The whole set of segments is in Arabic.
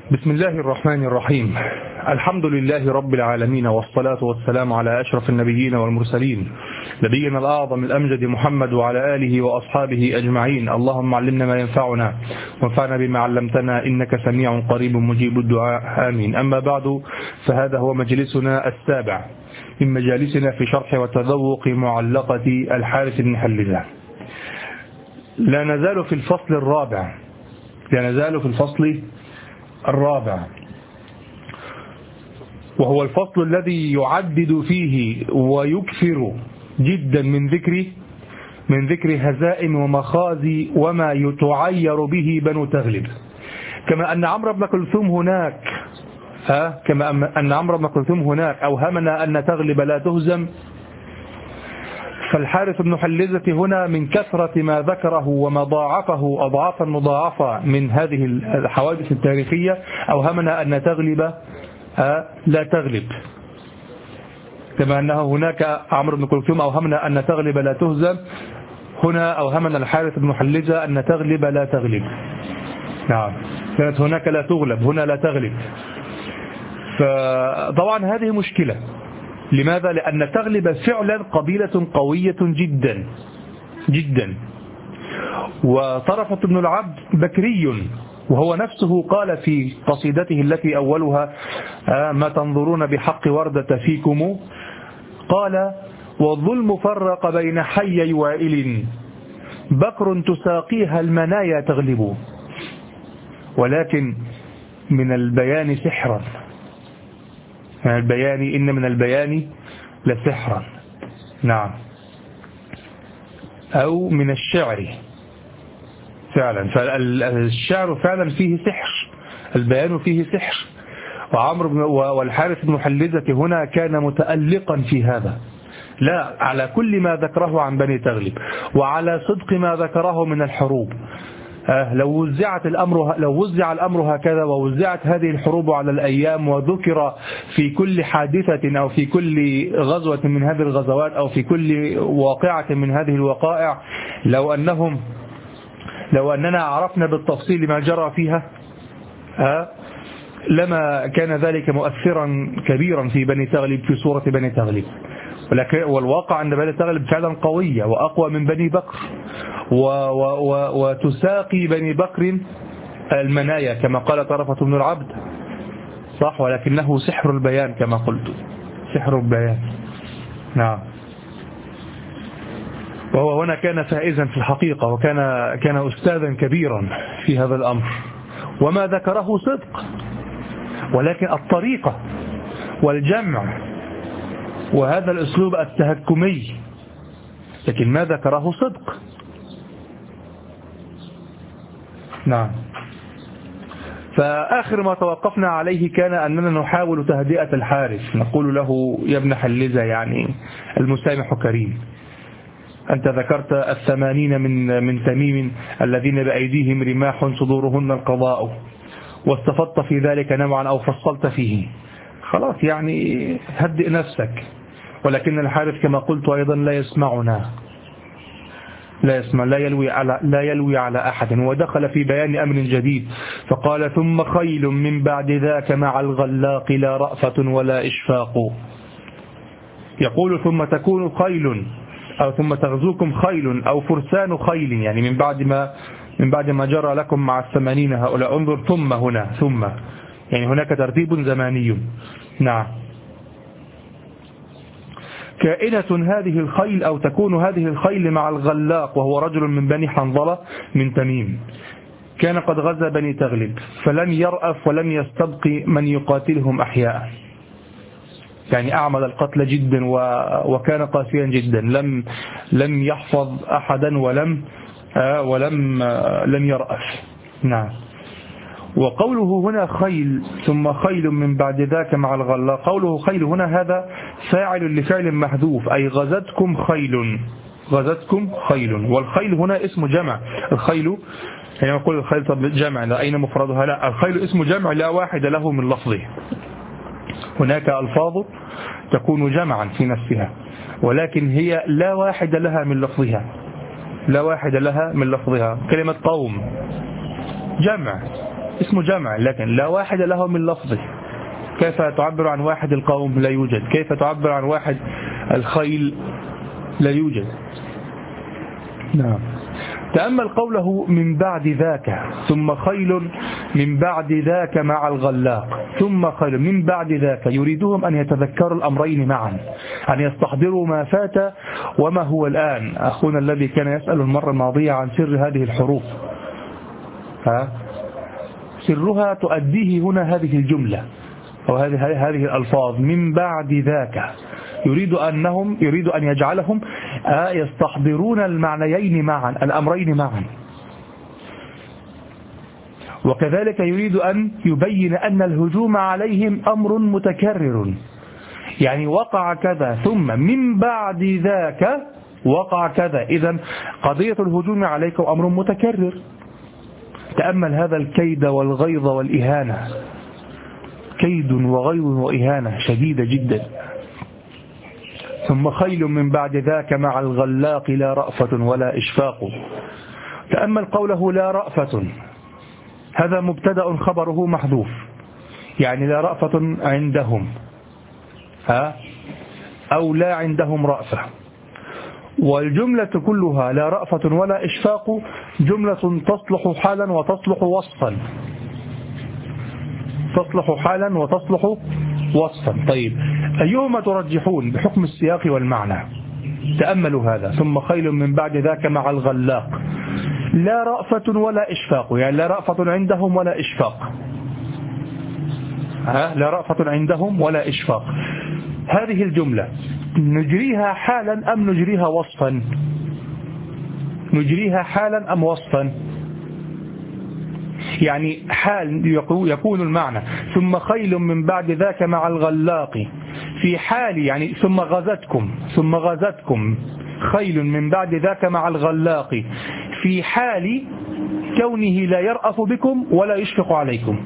بسم الله الرحمن الرحيم. الحمد لله رب العالمين، والصلاة والسلام على أشرف النبيين والمرسلين، نبينا الأعظم الأمجد محمد وعلى آله وأصحابه أجمعين. اللهم علمنا ما ينفعنا وانفعنا بما علمتنا، إنك سميع قريب مجيب الدعاء، آمين. أما بعد، فهذا هو مجلسنا السابع من مجالسنا في شرح وتذوق معلقة الحارث بن حلزة. لا نزال في الفصل الرابع، وهو الفصل الذي يعدد فيه ويكثر جدا من ذكر هزائم ومخازي وما يتعير به بنو تغلب. كما أن عمرو بن كلثوم هناك أوهمنا أن تغلب لا تهزم، فالحارث بن حلزة هنا من كثرة ما ذكره وما ضاعفه أضعافا مضاعفة من هذه الحوادث التاريخية أوهمنا أن تغلب لا تغلب. كما أنه هناك عمرو بن كلثوم أوهمنا أن تغلب لا تهزم، هنا أوهمنا الحارث بن حلزة أن تغلب لا تغلب. نعم، كانت هناك لا تغلب، هنا لا تغلب. فطبعا هذه مشكلة. لماذا؟ لأن تغلب فعلا قبيلة قوية جدا جدا، وطرفة بن العبد بكري، وهو نفسه قال في قصيدته التي أولها ما تنظرون بحق وردة فيكم، قال: والظلم فرق بين حي وائل، بكر تساقيها المنايا تغلب، ولكن من البيان سحرا، إن من البيان لسحرا. نعم، أو من الشعر فعلا، فالشعر فعلا فيه سحر، البيان فيه سحر. والحارث بن حلزة هنا كان متألقا في هذا، لا على كل ما ذكره عن بني تغلب وعلى صدق ما ذكره من الحروب. لو وزع الأمر هكذا، ووزعت هذه الحروب على الأيام، وذكر في كل حادثة أو في كل غزوة من هذه الغزوات أو في كل واقعة من هذه الوقائع، لو أننا عرفنا بالتفصيل ما جرى فيها لما كان ذلك مؤثرا كبيرا في بني تغلب، في صورة بني تغلب. والواقع أن بني تغلب فعلا قوية وأقوى من بني بكر، وتساقي بني بكر المنايا كما قال طرفة بن العبد، صح، ولكنه سحر البيان كما قلت، سحر البيان. نعم، وهو هنا كان فائزا في الحقيقة، وكان أستاذا كبيرا في هذا الأمر، وما ذكره صدق، ولكن الطريقة والجمع وهذا الأسلوب التهكمي، لكن ما ذكره صدق. نعم، فآخر ما توقفنا عليه كان أننا نحاول تهدئة الحارث، نقول له: يا ابن حلزة، يعني المسامح كريم، أنت ذكرت 80 من تميم الذين بأيديهم رماح صدورهن القضاء، واستفدت في ذلك نوعا أو فصلت فيه، خلاص يعني هدئ نفسك. ولكن الحارث كما قلت أيضا لا يسمعنا، لا يلوي على أحد، ودخل في بيان أمر جديد فقال: ثم خيل من بعد ذاك مع الغلاق، لا رأفة ولا إشفاق. يقول: ثم تكون خيل، أو ثم تغزوكم خيل أو فرسان خيل، يعني من بعد ما جرى لكم مع 80 هؤلاء. انظر، ثم هنا، ثم يعني هناك ترتيب زماني. نعم، كائنة هذه الخيل، أو تكون هذه الخيل مع الغلاق، وهو رجل من بني حنظلة من تميم، كان قد غزا بني تغلب فلم يرأف ولم يستبقي من يقاتلهم أحياء، يعني أعمل القتل جدا وكان قاسيا جدا، لم يحفظ أحدا ولم يرأف. نعم، وقوله هنا خيل ثم خيل من بعد ذاك مع الغلاق، قوله خيل هنا هذا فاعل لفعل محذوف، أي غزتكم خيل، والخيل هنا اسم جمع. الخيل يعني نقول الخيل طب جمع، لا أين مفردها؟ لا، الخيل اسم جمع لا واحد له من لفظه. هناك ألفاظ تكون جمعا في نفسها، ولكن هي لا واحد لها من لفظها. كلمة قوم جمع، اسم جمع لكن لا واحد له من لفظه. كيف تعبر عن واحد القوم؟ لا يوجد. كيف تعبر عن واحد الخيل؟ لا يوجد. نعم. تأمل قوله من بعد ذاك ثم خيل من بعد ذاك مع الغلاق ثم خيل من بعد ذاك، يريدهم أن يتذكروا الأمرين معا، أن يستحضروا ما فات وما هو الآن. أخونا الذي كان يسأل المرة الماضية عن سر هذه الحروف، سرها تؤديه هنا هذه الجملة أو هذه الألفاظ من بعد ذاك. يريد أن يجعلهم يستحضرون المعنيين معا، الأمرين معا. وكذلك يريد أن يبين أن الهجوم عليهم أمر متكرر، يعني وقع كذا ثم من بعد ذاك وقع كذا، إذن قضية الهجوم عليكم أمر متكرر. تأمل هذا الكيد والغيظ والإهانة، كيد وغيظ وإهانة شديدة جدا. ثم خيل من بعد ذاك مع الغلاق لا رأفة ولا إشفاق. تأمل قوله لا رأفة، هذا مبتدأ خبره محذوف، يعني لا رأفة عندهم أو لا عندهم رأفة. والجملة كلها لا رأفة ولا إشفاق جملة تصلح حالا وتصلح وصفا، تصلح حالا وتصلح وصفا. طيب أيهما ترجحون بحكم السياق والمعنى؟ تأملوا هذا. ثم خيل من بعد ذاك مع الغلاق لا رأفة ولا إشفاق، يعني لا رأفة عندهم ولا إشفاق، لا رأفة عندهم ولا إشفاق. هذه الجملة نجريها حالا أم نجريها وصفا؟ نجريها حالا أم وصفا؟ يعني حال يكون المعنى ثم خيل من بعد ذاك مع الغلاق في حال، يعني ثم غزتكم خيل من بعد ذاك مع الغلاق في حال كونه لا يرأف بكم ولا يشفق عليكم.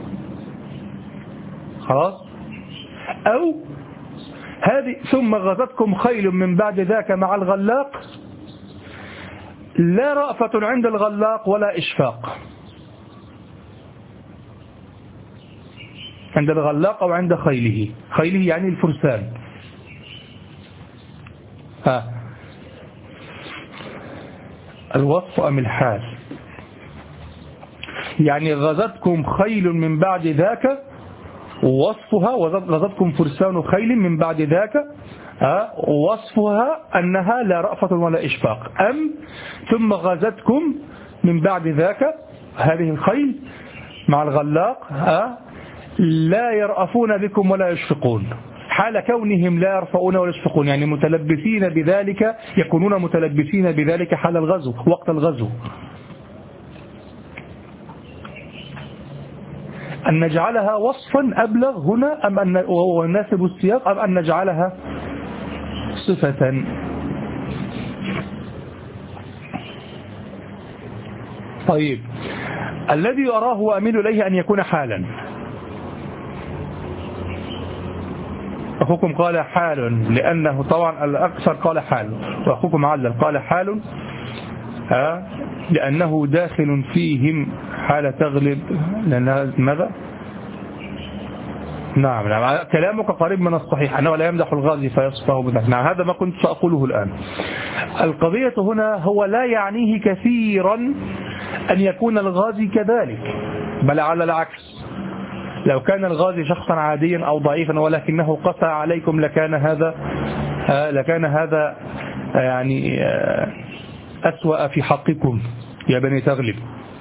خلاص؟ أو هذه ثم غزتكم خيل من بعد ذاك مع الغلاق لا رأفة عند الغلاق ولا إشفاق، عند الغلاق أو عند خيله. خيله يعني الفرسان. الوصف أم الحال؟ يعني غزتكم خيل من بعد ذاك وصفها، غزتكم فرسان خيل من بعد ذاك وصفها أنها لا رأفة ولا إشفاق، أم ثم غزتكم من بعد ذاك هذه الخيل مع الغلاق لا يرأفون بكم ولا يشفقون، حال كونهم لا يرفعون ولا يشفقون، يعني متلبسين بذلك، يكونون متلبسين بذلك حال الغزو وقت الغزو. أن نجعلها وصفا أبلغ هنا أم أن وناسب السياق، أم أن نجعلها صفة؟ طيب الذي أراه وأميل إليه أن يكون حالا. أخوكم قال حال لأنه طبعا الأكثر قال حال، وأخوكم علل قال حال لأنه داخل فيهم حال تغلب. لأنها ماذا؟ نعم كلامك قريب من الصحيح أنه لا يمدح الغازي فيصفه بذلك. نعم هذا ما كنت سأقوله الآن. القضية هنا هو لا يعنيه كثيرا أن يكون الغازي كذلك، بل على العكس، لو كان الغازي شخصا عاديا أو ضعيفا ولكنه قسى عليكم لكان هذا يعني أسوأ في حقكم يا بني تغلب.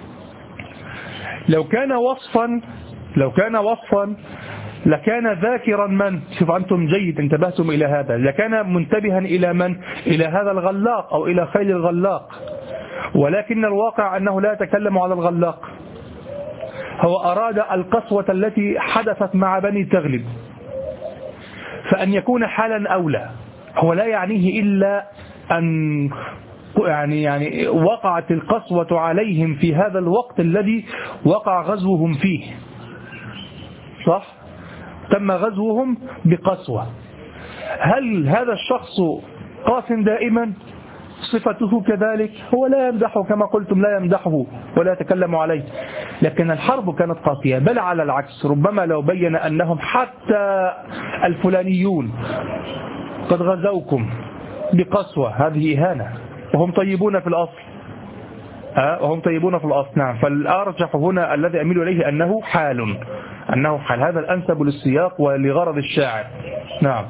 لو كان وصفا لكان ذاكرا من، شوف أنتم جيد انتبهتم إلى هذا، لكان منتبها إلى من؟ إلى هذا الغلاق أو إلى خيل الغلاق، ولكن الواقع أنه لا يتكلم على الغلاق، هو أراد القسوة التي حدثت مع بني تغلب، فأن يكون حالا أولى. هو لا يعنيه إلا أن يعني وقعت القسوة عليهم في هذا الوقت الذي وقع غزوهم فيه، صح؟ تم غزوهم بقسوة. هل هذا الشخص قاس دائما؟ صفته كذلك، هو لا يمدحه كما قلتم، لا يمدحه ولا يتكلم عليه، لكن الحرب كانت قاسية، بل على العكس، ربما لو بين أنهم حتى الفلانيون قد غزوكم بقسوة هذه إهانة، وهم طيبون في الأصل، وهم طيبون في الأصل. نعم. فالأرجح هنا الذي أميل إليه أنه حال، هذا الأنسب للسياق ولغرض الشاعر. نعم.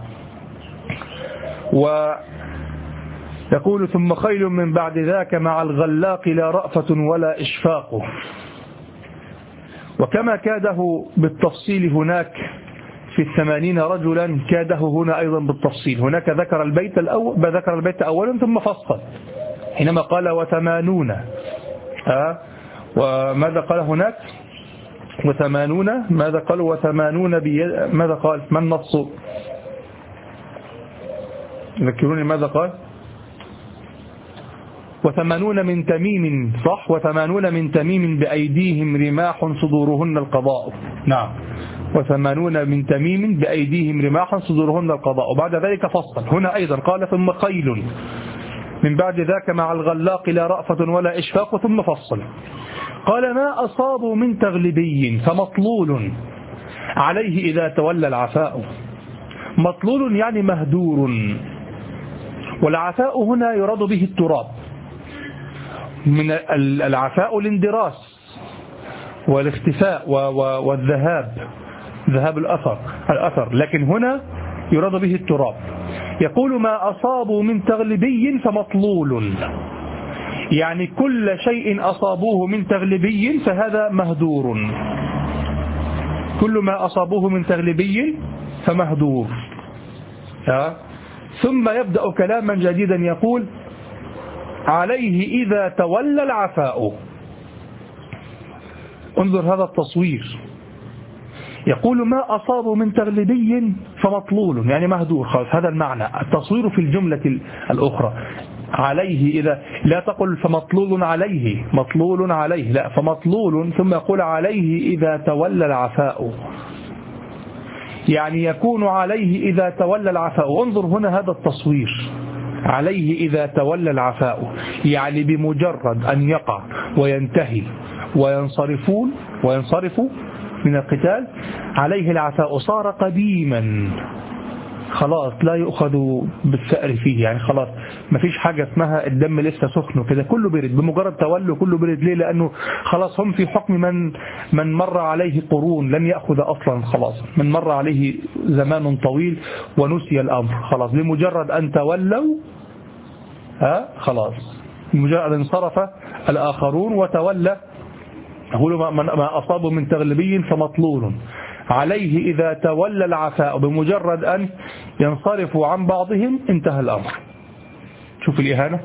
ويقول ثم خيل من بعد ذاك مع الغلاق لا رأفة ولا إشفاق. وكما كاده بالتفصيل هناك في 80 رجلا، كاده هنا أيضا بالتفصيل. هناك ذكر البيت أولا ثم فصل حينما قال 80. وماذا قال هناك؟ 80. ماذا قالوا؟ 80 ماذا قال؟ ما النص؟ ذكروني ماذا قال؟ 80 من تميم، صح؟ 80 من تميم بأيديهم رماح صدورهن القضاء. نعم. 80 من تميم بأيديهم رماح صدورهن القضاء. وبعد ذلك فصل هنا أيضا قال ثم خيل من بعد ذاك مع الغلاق لا رأفة ولا إشفاق، ثم فصل قال ما أصابوا من تغلبي فمطلول عليه إذا تولى العفاء. مطلول يعني مهدور، والعفاء هنا يراد به التراب. من العفاء الاندراس والاختفاء والذهاب، ذهاب الأثر، لكن هنا يراد به التراب. يقول ما أصابوا من تغلبي فمطلول، يعني كل شيء أصابوه من تغلبي فهذا مهدور، كل ما أصابوه من تغلبي فمهدور. ثم يبدأ كلاما جديدا يقول عليه إذا تولى العفاء. انظر هذا التصوير، يقول ما أصابوا من تغلبي فمطلول يعني مهدور، خلاص هذا المعنى. التصوير في الجملة الأخرى عليه، إذا لا تقل فمطلول عليه، مطلول عليه، لا، فمطلول ثم يقول عليه إذا تولى العفاء، يعني يكون عليه إذا تولى العفاء. انظر هنا هذا التصوير، عليه إذا تولى العفاء، يعني بمجرد أن يقع وينتهي وينصرفوا من القتال عليه العفاء صار قديما، خلاص لا يؤخذ بالثأر فيه، يعني خلاص ما فيش حاجة اسمها الدم لسه سخن كده، كله برد بمجرد تولوا، كله برد. ليه؟ لأنه خلاص هم في حكم من مر عليه قرون لم يأخذ أصلا، خلاص من مر عليه زمان طويل ونسي الأمر، خلاص بمجرد أن تولوا خلاص، بمجرد أن انصرف الآخرون وتولى. يقول ما أصابوا من تغلبي فمطلول عليه إذا تولى العفاء، بمجرد أن ينصرفوا عن بعضهم انتهى الأمر. شوف الإهانة،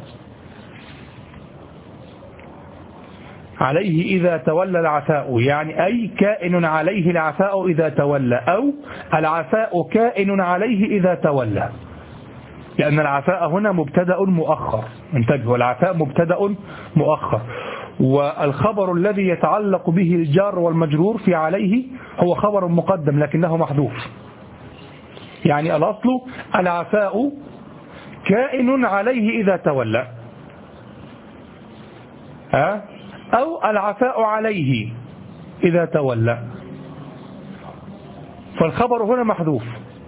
عليه إذا تولى العفاء، يعني أي كائن عليه العفاء إذا تولى، أو العفاء كائن عليه إذا تولى، لأن العفاء هنا مبتدأ مؤخر، انتبهوا، العفاء مبتدأ مؤخر، والخبر الذي يتعلق به الجار والمجرور في عليه هو خبر مقدم لكنه محذوف. يعني الأصل العفاء كائن عليه إذا تولى، أو العفاء عليه إذا تولى، فالخبر هنا محذوف،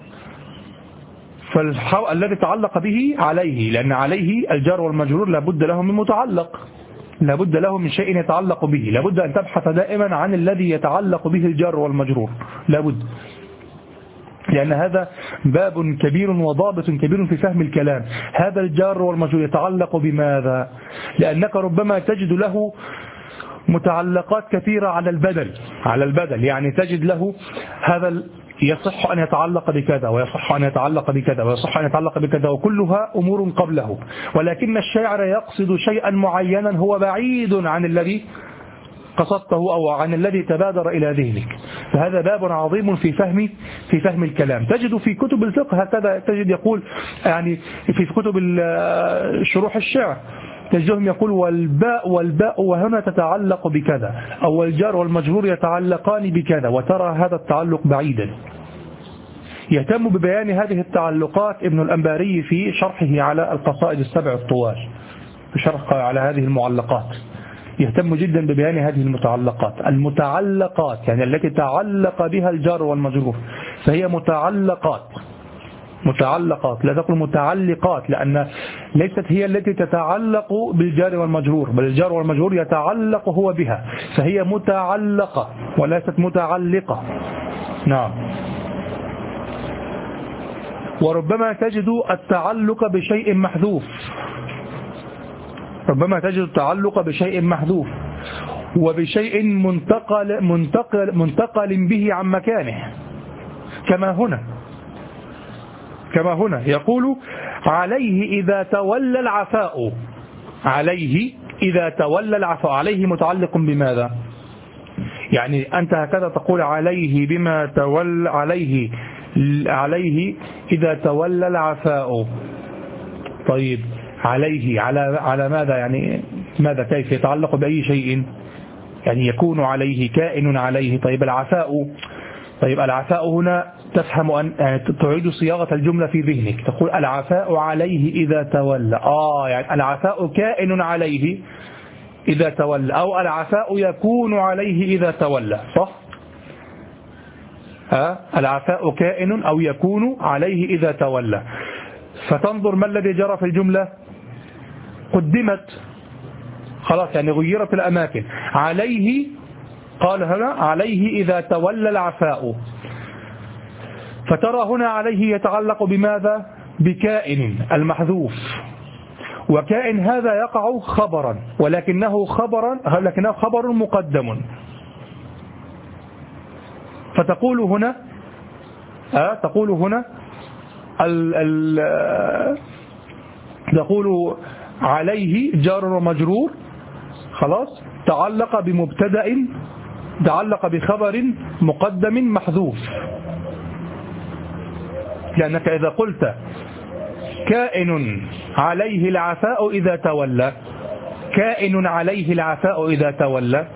فالذي تعلق به عليه، لأن عليه الجار والمجرور لابد له من متعلق، لابد له من شيء يتعلق به، لابد أن تبحث دائما عن الذي يتعلق به الجار والمجرور، لابد، لأن هذا باب كبير وضابط كبير في فهم الكلام. هذا الجار والمجرور يتعلق بماذا؟ لأنك ربما تجد له متعلقات كثيرة على البدل، يعني تجد له هذا يصح أن يتعلق بكذا، ويصح أن يتعلق بكذا، ويصح أن يتعلق بكذا، وكلها أمور قبله، ولكن الشاعر يقصد شيئا معينا هو بعيد عن الذي قصدته أو عن الذي تبادر إلى ذهنك. فهذا باب عظيم في فهم الكلام. تجد في كتب الفقه هكذا، تجد يقول يعني في كتب شروح الشعر تجدهم يقول والباء وهنا تتعلق بكذا، أو الجار والمجرور يتعلقان بكذا، وترى هذا التعلق بعيدا. يهتم ببيان هذه التعلقات ابن الأنباري في شرحه على القصائد السبع الطوال، في شرح على هذه المعلقات، يهتم جدا ببيان هذه المتعلقات يعني التي تعلق بها الجار والمجرور، فهي متعلقات. لا تقل متعلقات، لأن ليست هي التي تتعلق بالجار والمجرور، بل الجار والمجرور يتعلق هو بها، فهي متعلقة وليست متعلقة. نعم. وربما تجد التعلق بشيء محذوف، وبشيء منتقل به عن مكانه، كما هنا يقول عليه إذا تولى العفاء. عليه متعلق بماذا؟ يعني أنت هكذا تقول عليه بما تولى، عليه إذا تولى العفاء. طيب عليه على ماذا؟ يعني ماذا؟ كيف يتعلق بأي شيء؟ يعني يكون عليه، كائن عليه. طيب العفاء هنا تفهم أن تعيد صياغة الجملة في ذهنك، تقول العفاء عليه إذا تولى. يعني العفاء كائن عليه إذا تولى، أو العفاء يكون عليه إذا تولى، صح؟ العفاء كائن أو يكون عليه إذا تولى. فتنظر ما الذي جرى في الجملة؟ قدمت، خلاص، يعني غيرت الأماكن. عليه، قال هنا عليه إذا تولى العفاء، فترى هنا عليه يتعلق بماذا؟ بكائن المحذوف، وكائن هذا يقع خبرا، ولكنه خبر مقدم. فتقول هنا تقول عليه جار ومجرور، خلاص، تعلق بخبر مقدم محذوف. لأنك إذا قلت كائن عليه العفاء إذا تولى،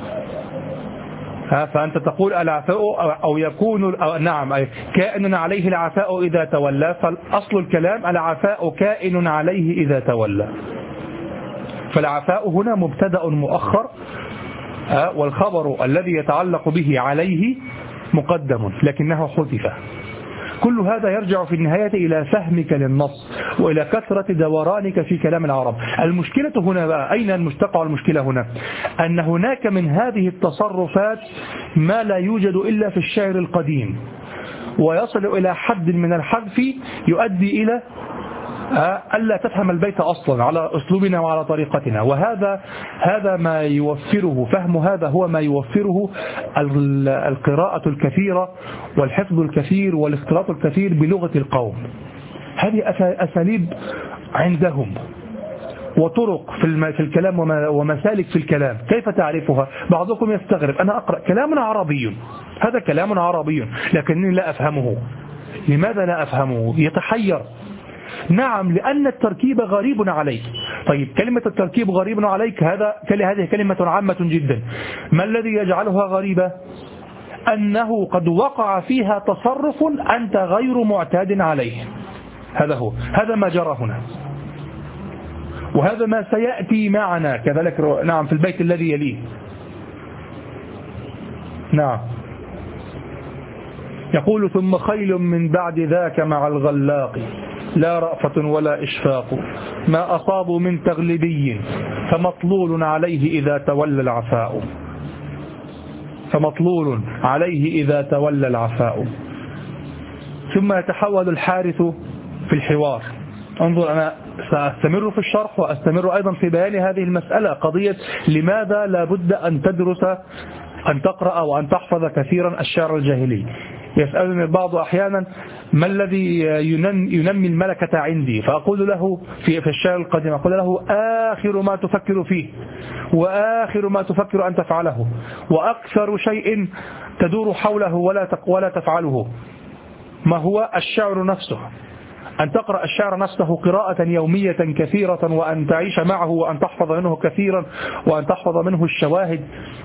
فأنت تقول العفاء أو يكون، نعم، كائن عليه العفاء إذا تولى، فالأصل الكلام العفاء كائن عليه إذا تولى. فالعفاء هنا مبتدأ مؤخر، والخبر الذي يتعلق به عليه مقدم لكنه حذف. كل هذا يرجع في النهاية إلى فهمك للنص وإلى كثرة دورانك في كلام العرب. المشكلة هنا بقى، أين تقع المشكلة هنا؟ أن هناك من هذه التصرفات ما لا يوجد إلا في الشعر القديم، ويصل إلى حد من الحذف يؤدي إلى ألا تفهم البيت أصلا على أسلوبنا وعلى طريقتنا. وهذا ما يوفره، فهم هذا هو ما يوفره القراءة الكثيرة والحفظ الكثير والاختلاط الكثير بلغة القوم. هذه أساليب عندهم وطرق في الكلام ومسالك في الكلام، كيف تعرفها؟ بعضكم يستغرب، أنا أقرأ كلام عربي، هذا كلام عربي لكنني لا أفهمه. لماذا لا أفهمه؟ يتحير. نعم، لأن التركيب غريب عليك. طيب، كلمة التركيب غريب عليك، هذه كلمة عامة جدا. ما الذي يجعلها غريبة؟ أنه قد وقع فيها تصرف أنت غير معتاد عليه. هذا ما جرى هنا، وهذا ما سيأتي معنا كذلك، نعم، في البيت الذي يليه. نعم، يقول ثم خيل من بعد ذاك مع الغلاق، لا رأفة ولا إشفاق، ما أصابوا من تغلبي، فمطلول عليه إذا تولى العفاء. ثم يتحول الحارث في الحوار. انظر، أنا سأستمر في الشرح وأستمر أيضا في بيان هذه المسألة، قضية لماذا لا بد أن تدرس، أن تقرأ وأن تحفظ كثيرا الشعر الجاهلي. يسألني البعض أحيانا ما الذي ينمي الملكة عندي، فأقول له في الشعر القديم، أقول له آخر ما تفكر فيه، وآخر ما تفكر أن تفعله، وأكثر شيء تدور حوله ولا تفعله، ما هو الشعر نفسه. أن تقرأ الشعر نفسه قراءة يومية كثيرة، وأن تعيش معه، وأن تحفظ منه كثيرا، وأن تحفظ منه الشواهد.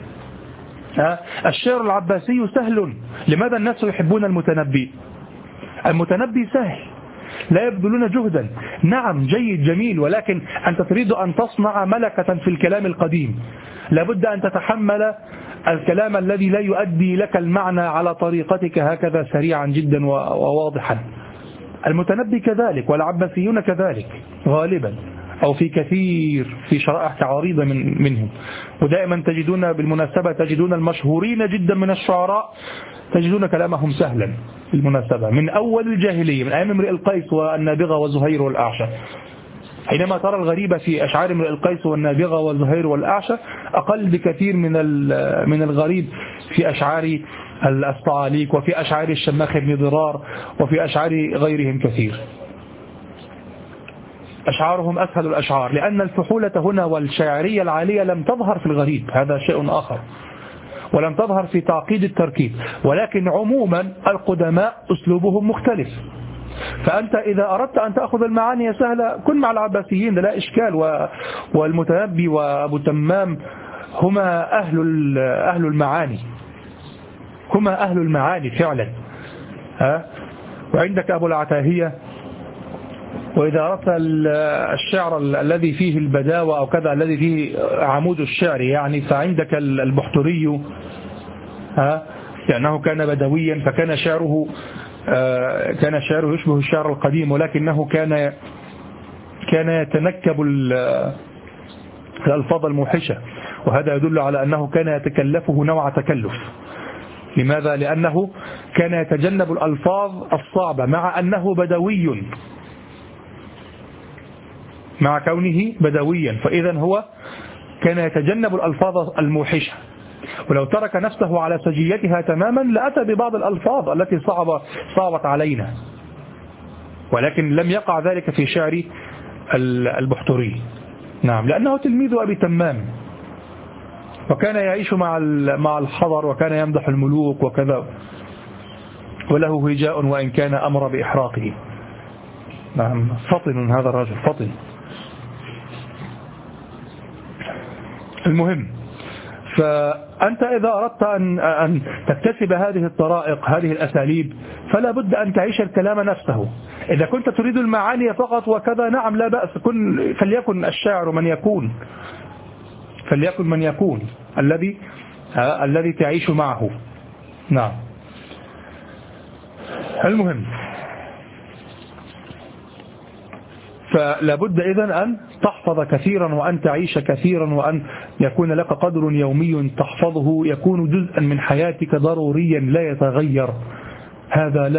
الشعر العباسي سهل. لماذا الناس يحبون المتنبي؟ المتنبي سهل، لا يبذلون جهدا. نعم جيد جميل، ولكن أنت تريد أن تصنع ملكة في الكلام القديم، لابد أن تتحمل الكلام الذي لا يؤدي لك المعنى على طريقتك هكذا سريعا جدا وواضحا. المتنبي كذلك، والعباسيون كذلك غالبا، أو في كثير في شرائح عريضة منهم. ودائما تجدون بالمناسبة تجدون المشهورين جدا من الشعراء تجدون كلامهم سهلا بالمناسبة من أول الجاهلية، من أيام امرئ القيس والنابغة وزهير والأعشى. حينما ترى الغريبة في أشعار امرئ القيس والنابغة وزهير والأعشى أقل بكثير من الغريب في أشعار الصعاليك وفي أشعار الشماخ بن ضرار وفي أشعار غيرهم كثير. أشعارهم أسهل الأشعار، لأن الفحولة هنا والشاعرية العالية لم تظهر في الغريب، هذا شيء آخر، ولم تظهر في تعقيد التركيب. ولكن عموما القدماء أسلوبهم مختلف. فأنت إذا أردت أن تأخذ المعاني سهلة كن مع العباسيين لا إشكال، والمتنبي وأبو تمام هما أهل المعاني، هما أهل المعاني فعلا. وعندك أبو العتاهية، وإذا أردت الشعر الذي فيه البداوة أو كذا الذي فيه عمود الشعر يعني، فعندك البحتري، لأنه كان بدويا فكان شعره يشبه الشعر القديم، ولكنه كان يتنكب الألفاظ الموحشة، وهذا يدل على أنه كان يتكلفه نوع تكلف. لماذا؟ لأنه كان يتجنب الألفاظ الصعبة مع أنه بدوي، مع كونه بدويا، فإذا هو كان يتجنب الألفاظ الموحشة، ولو ترك نفسه على سجيتها تماما لأتى ببعض الألفاظ التي صعبت علينا، ولكن لم يقع ذلك في شعر البحتري. نعم، لأنه تلميذ أبي تمام، وكان يعيش مع الحضر، وكان يمدح الملوك وكذا، وله هجاء وإن كان أمر بإحراقه. نعم، فطن هذا الرجل، فطن. المهم، فأنت إذا أردت أن تكتسب هذه الطرائق، هذه الأساليب، فلا بد أن تعيش الكلام نفسه. إذا كنت تريد المعاني فقط وكذا، نعم لا بأس، فليكن الشاعر من يكون، فليكن من يكون الذي تعيش معه. نعم. المهم، فلا بد إذن أن تحفظ كثيرا وأن تعيش كثيرا وأن يكون لك قدر يومي تحفظه، يكون جزءا من حياتك ضروريا لا يتغير. هذا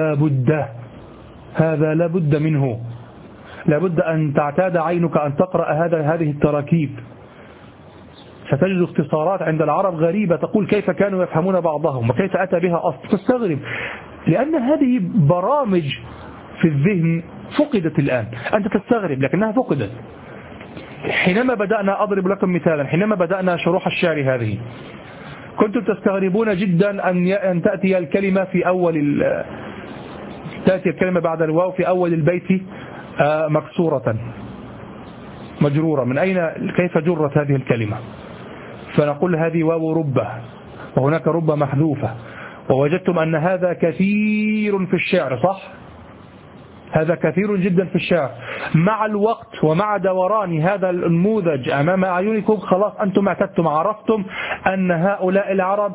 لا بد منه. لا بد أن تعتاد عينك أن تقرأ هذه التراكيب. ستجد اختصارات عند العرب غريبة، تقول كيف كانوا يفهمون بعضهم وكيف أتى بها أصل، تستغرب، لأن هذه برامج في الذهن فقدت الآن. أنت تستغرب لكنها فقدت. حينما بدأنا، أضرب لكم مثالا، حينما بدأنا شروح الشعر هذه كنتم تستغربون جدا أن تأتي الكلمة في أول تأتي الكلمة بعد الواو في أول البيت مكسورة مجرورة. من أين كيف جرت هذه الكلمة؟ فنقول هذه واو ربة، وهناك ربة محذوفة، ووجدتم أن هذا كثير في الشعر، صح؟ هذا كثير جدا في الشعر. مع الوقت ومع دوران هذا النموذج أمام أعينكم خلاص أنتم اعتدتم، عرفتم أن هؤلاء العرب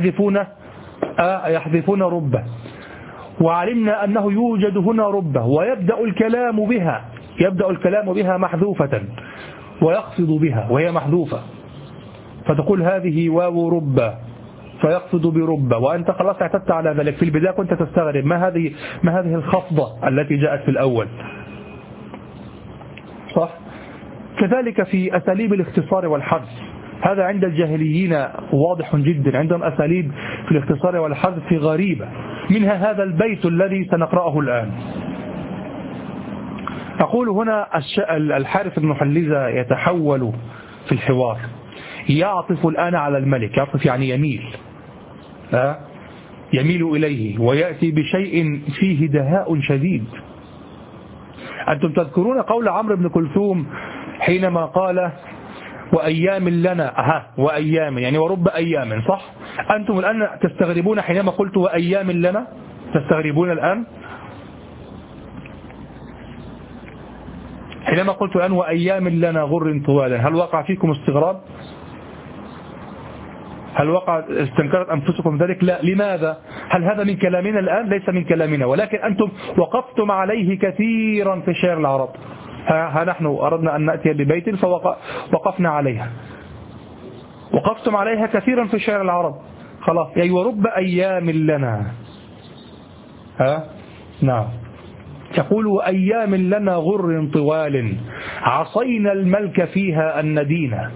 يحذفون ربة، وعلمنا أنه يوجد هنا ربة، ويبدأ الكلام بها محذوفة، ويقصد بها وهي محذوفة، فتقول هذه واو ربة فيقصد بربة، وأنت خلاص اعتدت على ذلك. في البداية كنت تستغرب ما هذه الخفضة التي جاءت في الأول، صح؟ كذلك في أساليب الاختصار والحذف، هذا عند الجاهليين واضح جدا، عندهم أساليب في الاختصار والحذف غريبة، منها هذا البيت الذي سنقرأه الآن. أقول هنا الحارث بن حليزة يتحول في الحوار، يعطف الآن على الملك، يعطف يعني يميل إليه، ويأتي بشيء فيه دهاء شديد. أنتم تذكرون قول عمرو بن كلثوم حينما قال وأيام لنا، وأيام يعني ورب أيام، صح؟ أنتم الآن تستغربون حينما قلت وأيام لنا، تستغربون الآن. حينما قلت الآن وأيام لنا غر طوالا، هل وقع فيكم استغراب؟ هل وقع استنكرت أنفسكم ذلك؟ لا. لماذا؟ هل هذا من كلامنا الآن؟ ليس من كلامنا، ولكن أنتم وقفتم عليه كثيرا في شعر العرب. ها نحن أردنا أن نأتي ببيت فوقفنا عليها، وقفتم عليها كثيرا في شعر العرب. خلاص، أي ورب أيام لنا. نعم. تقول وأيام لنا غر طوال عصينا الملك فيها الندينا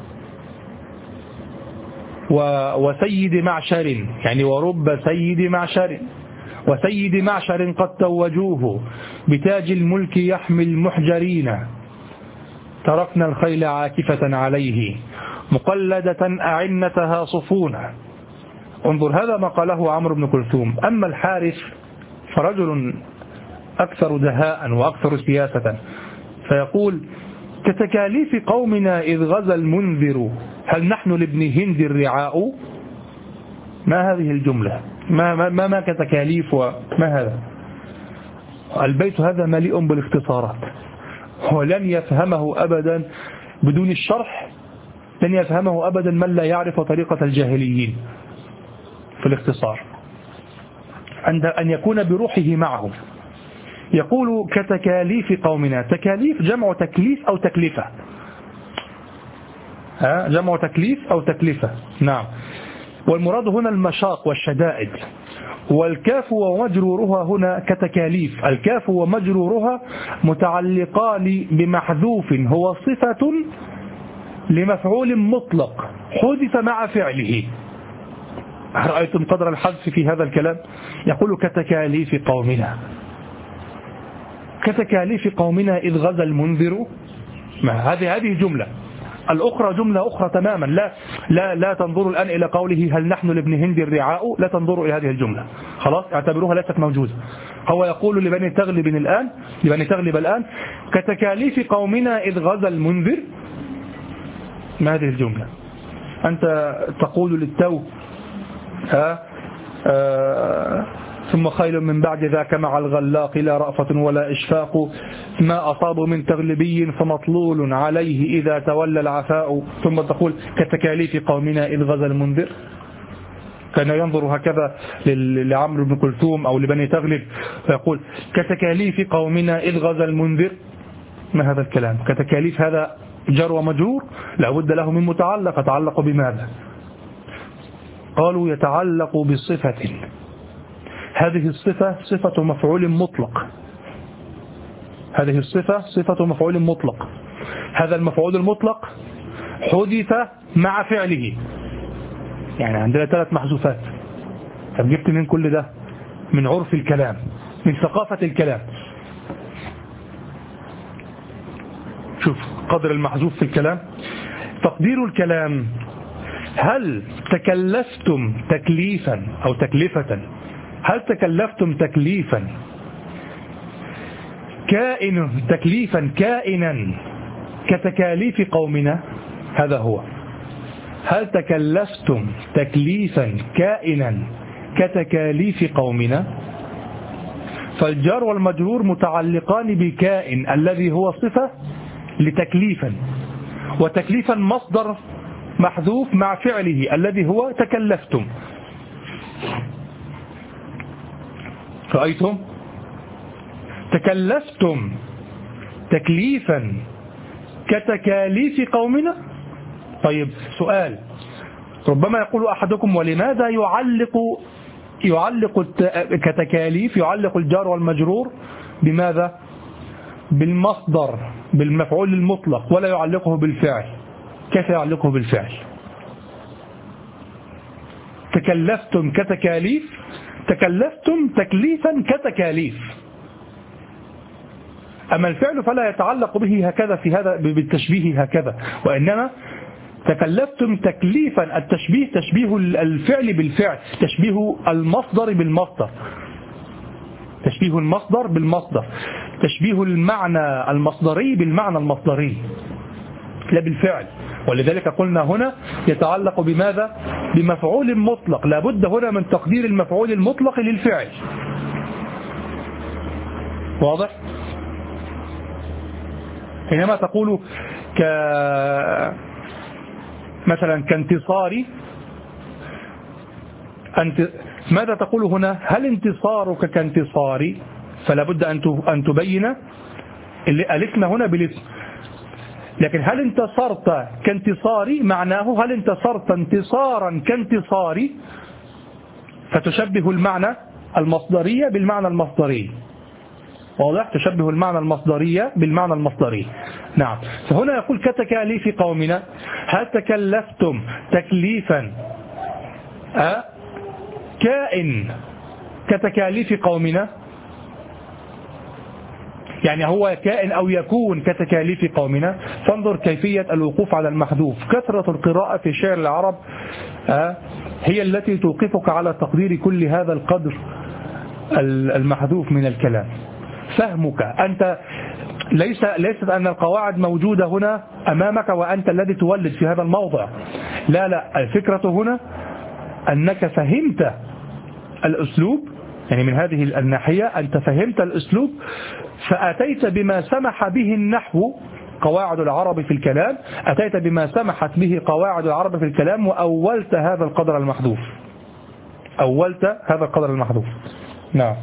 وسيد معشر، يعني ورب سيد معشر، وسيد معشر قد توجوه بتاج الملك يحمي المحجرين، تركنا الخيل عاكفة عليه مقلدة أعنتها صفونا. انظر، هذا ما قاله عمرو بن كلثوم. أما الحارث فرجل أكثر دهاء وأكثر سياسة، فيقول كتكاليف قومنا إذ غزا المنذر هل نحن لابن هند الرعاء. ما هذه الجملة؟ ما كتكاليف وما هذا؟ البيت هذا مليء بالاختصارات، ولن يفهمه أبدا بدون الشرح، لن يفهمه أبدا من لا يعرف طريقة الجاهليين في الاختصار، عند أن يكون بروحه معهم. يقول كتكاليف قومنا، تكاليف جمع تكليف أو تكلفة، جمع تكليف أو تكلفة. نعم. والمراد هنا المشاق والشدائد. والكاف ومجرورها هنا كتكاليف، الكاف ومجرورها متعلقان بمحذوف هو صفة لمفعول مطلق حذف مع فعله. رأيتم قدر الحذف في هذا الكلام؟ يقول كتكاليف قومنا، كتكاليف قومنا إذ غزا المنذر. هذه جملة. الأخرى جملة أخرى تماما. لا تنظروا الآن إلى قوله هل نحن لابن هند الرعاء، لا تنظروا إلى هذه الجملة، خلاص اعتبروها ليست موجودة. هو يقول لبني تغلب الآن كتكاليف قومنا إذ غزا المنذر. ما هذه الجملة؟ أنت تقول للتو ثم خيل من بعد ذاك مع الغلاق لا رأفة ولا إشفاق ما أصاب من تغلبي فمطلول عليه إذا تولى العفاء. ثم تقول كتكاليف قومنا إذ غزا المنذر. كان ينظر هكذا لعمرو بن كلثوم أو لبني تغلب فيقول كتكاليف قومنا إذ غزا المنذر. ما هذا الكلام؟ كتكاليف هذا جر ومجرور لا بد له من متعلق. يتعلق بماذا؟ قالوا يتعلق بصفة، هذه الصفة صفة مفعول مطلق، هذه الصفة صفة مفعول مطلق، هذا المفعول المطلق حذف مع فعله. يعني عندنا 3 محذوفات. طب جبت من كل ده؟ من عرف الكلام، من ثقافة الكلام. شوف قدر المحذوف في الكلام. تقدير الكلام هل تكلفتم تكليفا أو تكلفة، هل تكلفتم تكليفا كائنا كتكاليف قومنا؟ هذا هو. هل تكلفتم تكليفا كائنا كتكاليف قومنا؟ فالجار والمجرور متعلقان بكائن الذي هو صفة لتكليفا، وتكليفا مصدر محذوف مع فعله الذي هو تكلفتم. رأيتم؟ تكلفتم تكليفا كتكاليف قومنا. طيب سؤال، ربما يقول أحدكم ولماذا يعلق كتكاليف، يعلق الجار والمجرور بماذا؟ بالمصدر، بالمفعول المطلق، ولا يعلقه بالفعل؟ كيف يعلقه بالفعل؟ تكلفتم كتكاليف، تكلفتم تكليفا كتكاليف. أما الفعل فلا يتعلق به هكذا في هذا بالتشبيه هكذا، وإنما تكلفتم تكليفا. التشبيه تشبيه الفعل بالفعل، تشبيه المصدر بالمصدر، تشبيه المصدر بالمصدر، تشبيه المعنى المصدري بالمعنى المصدري لا بالفعل. ولذلك قلنا هنا يتعلق بماذا؟ بمفعول مطلق. لابد هنا من تقدير المفعول المطلق للفعل. واضح؟ حينما تقول مثلا كانتصاري، ماذا تقول هنا؟ هل انتصارك كانتصاري؟ فلا بد أن تبين الاسم هنا بالاسم. لكن هل انتصرت كانتصاري معناه هل انتصرت انتصارا كانتصاري، فتشبه المعنى المصدرية بالمعنى المصدري. واضح؟ تشبه المعنى المصدرية بالمعنى المصدري. نعم. فهنا يقول كتكاليف قومنا، هل تكلفتم تكليفا كائن كتكاليف قومنا؟ يعني هو كائن أو يكون كتكاليف قومنا. فانظر كيفية الوقوف على المحذوف. كثرة القراءة في شعر العرب هي التي توقفك على تقدير كل هذا القدر المحذوف من الكلام. فهمك أنت، ليست أن القواعد موجودة هنا أمامك وأنت الذي تولد في هذا الموضع. لا، الفكرة هنا أنك فهمت الأسلوب، يعني من هذه الناحية أنت فهمت الأسلوب فأتيت بما سمح به النحو، قواعد العرب في الكلام، أتيت بما سمحت به قواعد العرب في الكلام وأولت هذا القدر المحذوف. أولت هذا القدر المحذوف. نعم.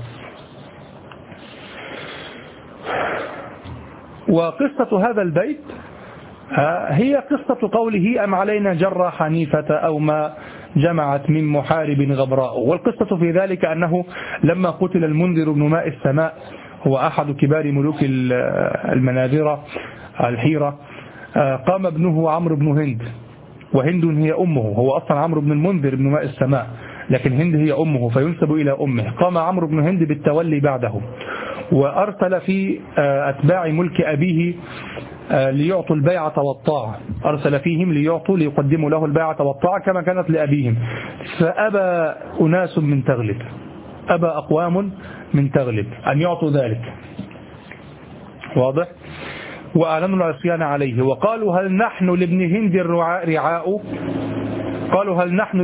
وقصة هذا البيت هي قصة قوله أم علينا جرى حنيفة أو ما جمعت من محارب غبراء. والقصة في ذلك أنه لما قتل المنذر بن ماء السماء، هو أحد كبار ملوك المناذرة الحيرة، قام ابنه عمرو بن هند، وهند هي أمه، هو أصلا عمرو بن المنذر بن ماء السماء لكن هند هي أمه فينسب إلى أمه. قام عمرو بن هند بالتولي بعده، وأرسل في أتباع ملك أبيه ليعطوا البيعة والطاعة، أرسل فيهم ليقدموا له البيعة والطاعة كما كانت لأبيهم. فأبى أناس من تغلب، أبى أقوام من تغلب أن يعطوا ذلك. واضح؟ وأعلنوا العصيان عليه وقالوا هل نحن لابن هند رعاء، قالوا هل نحن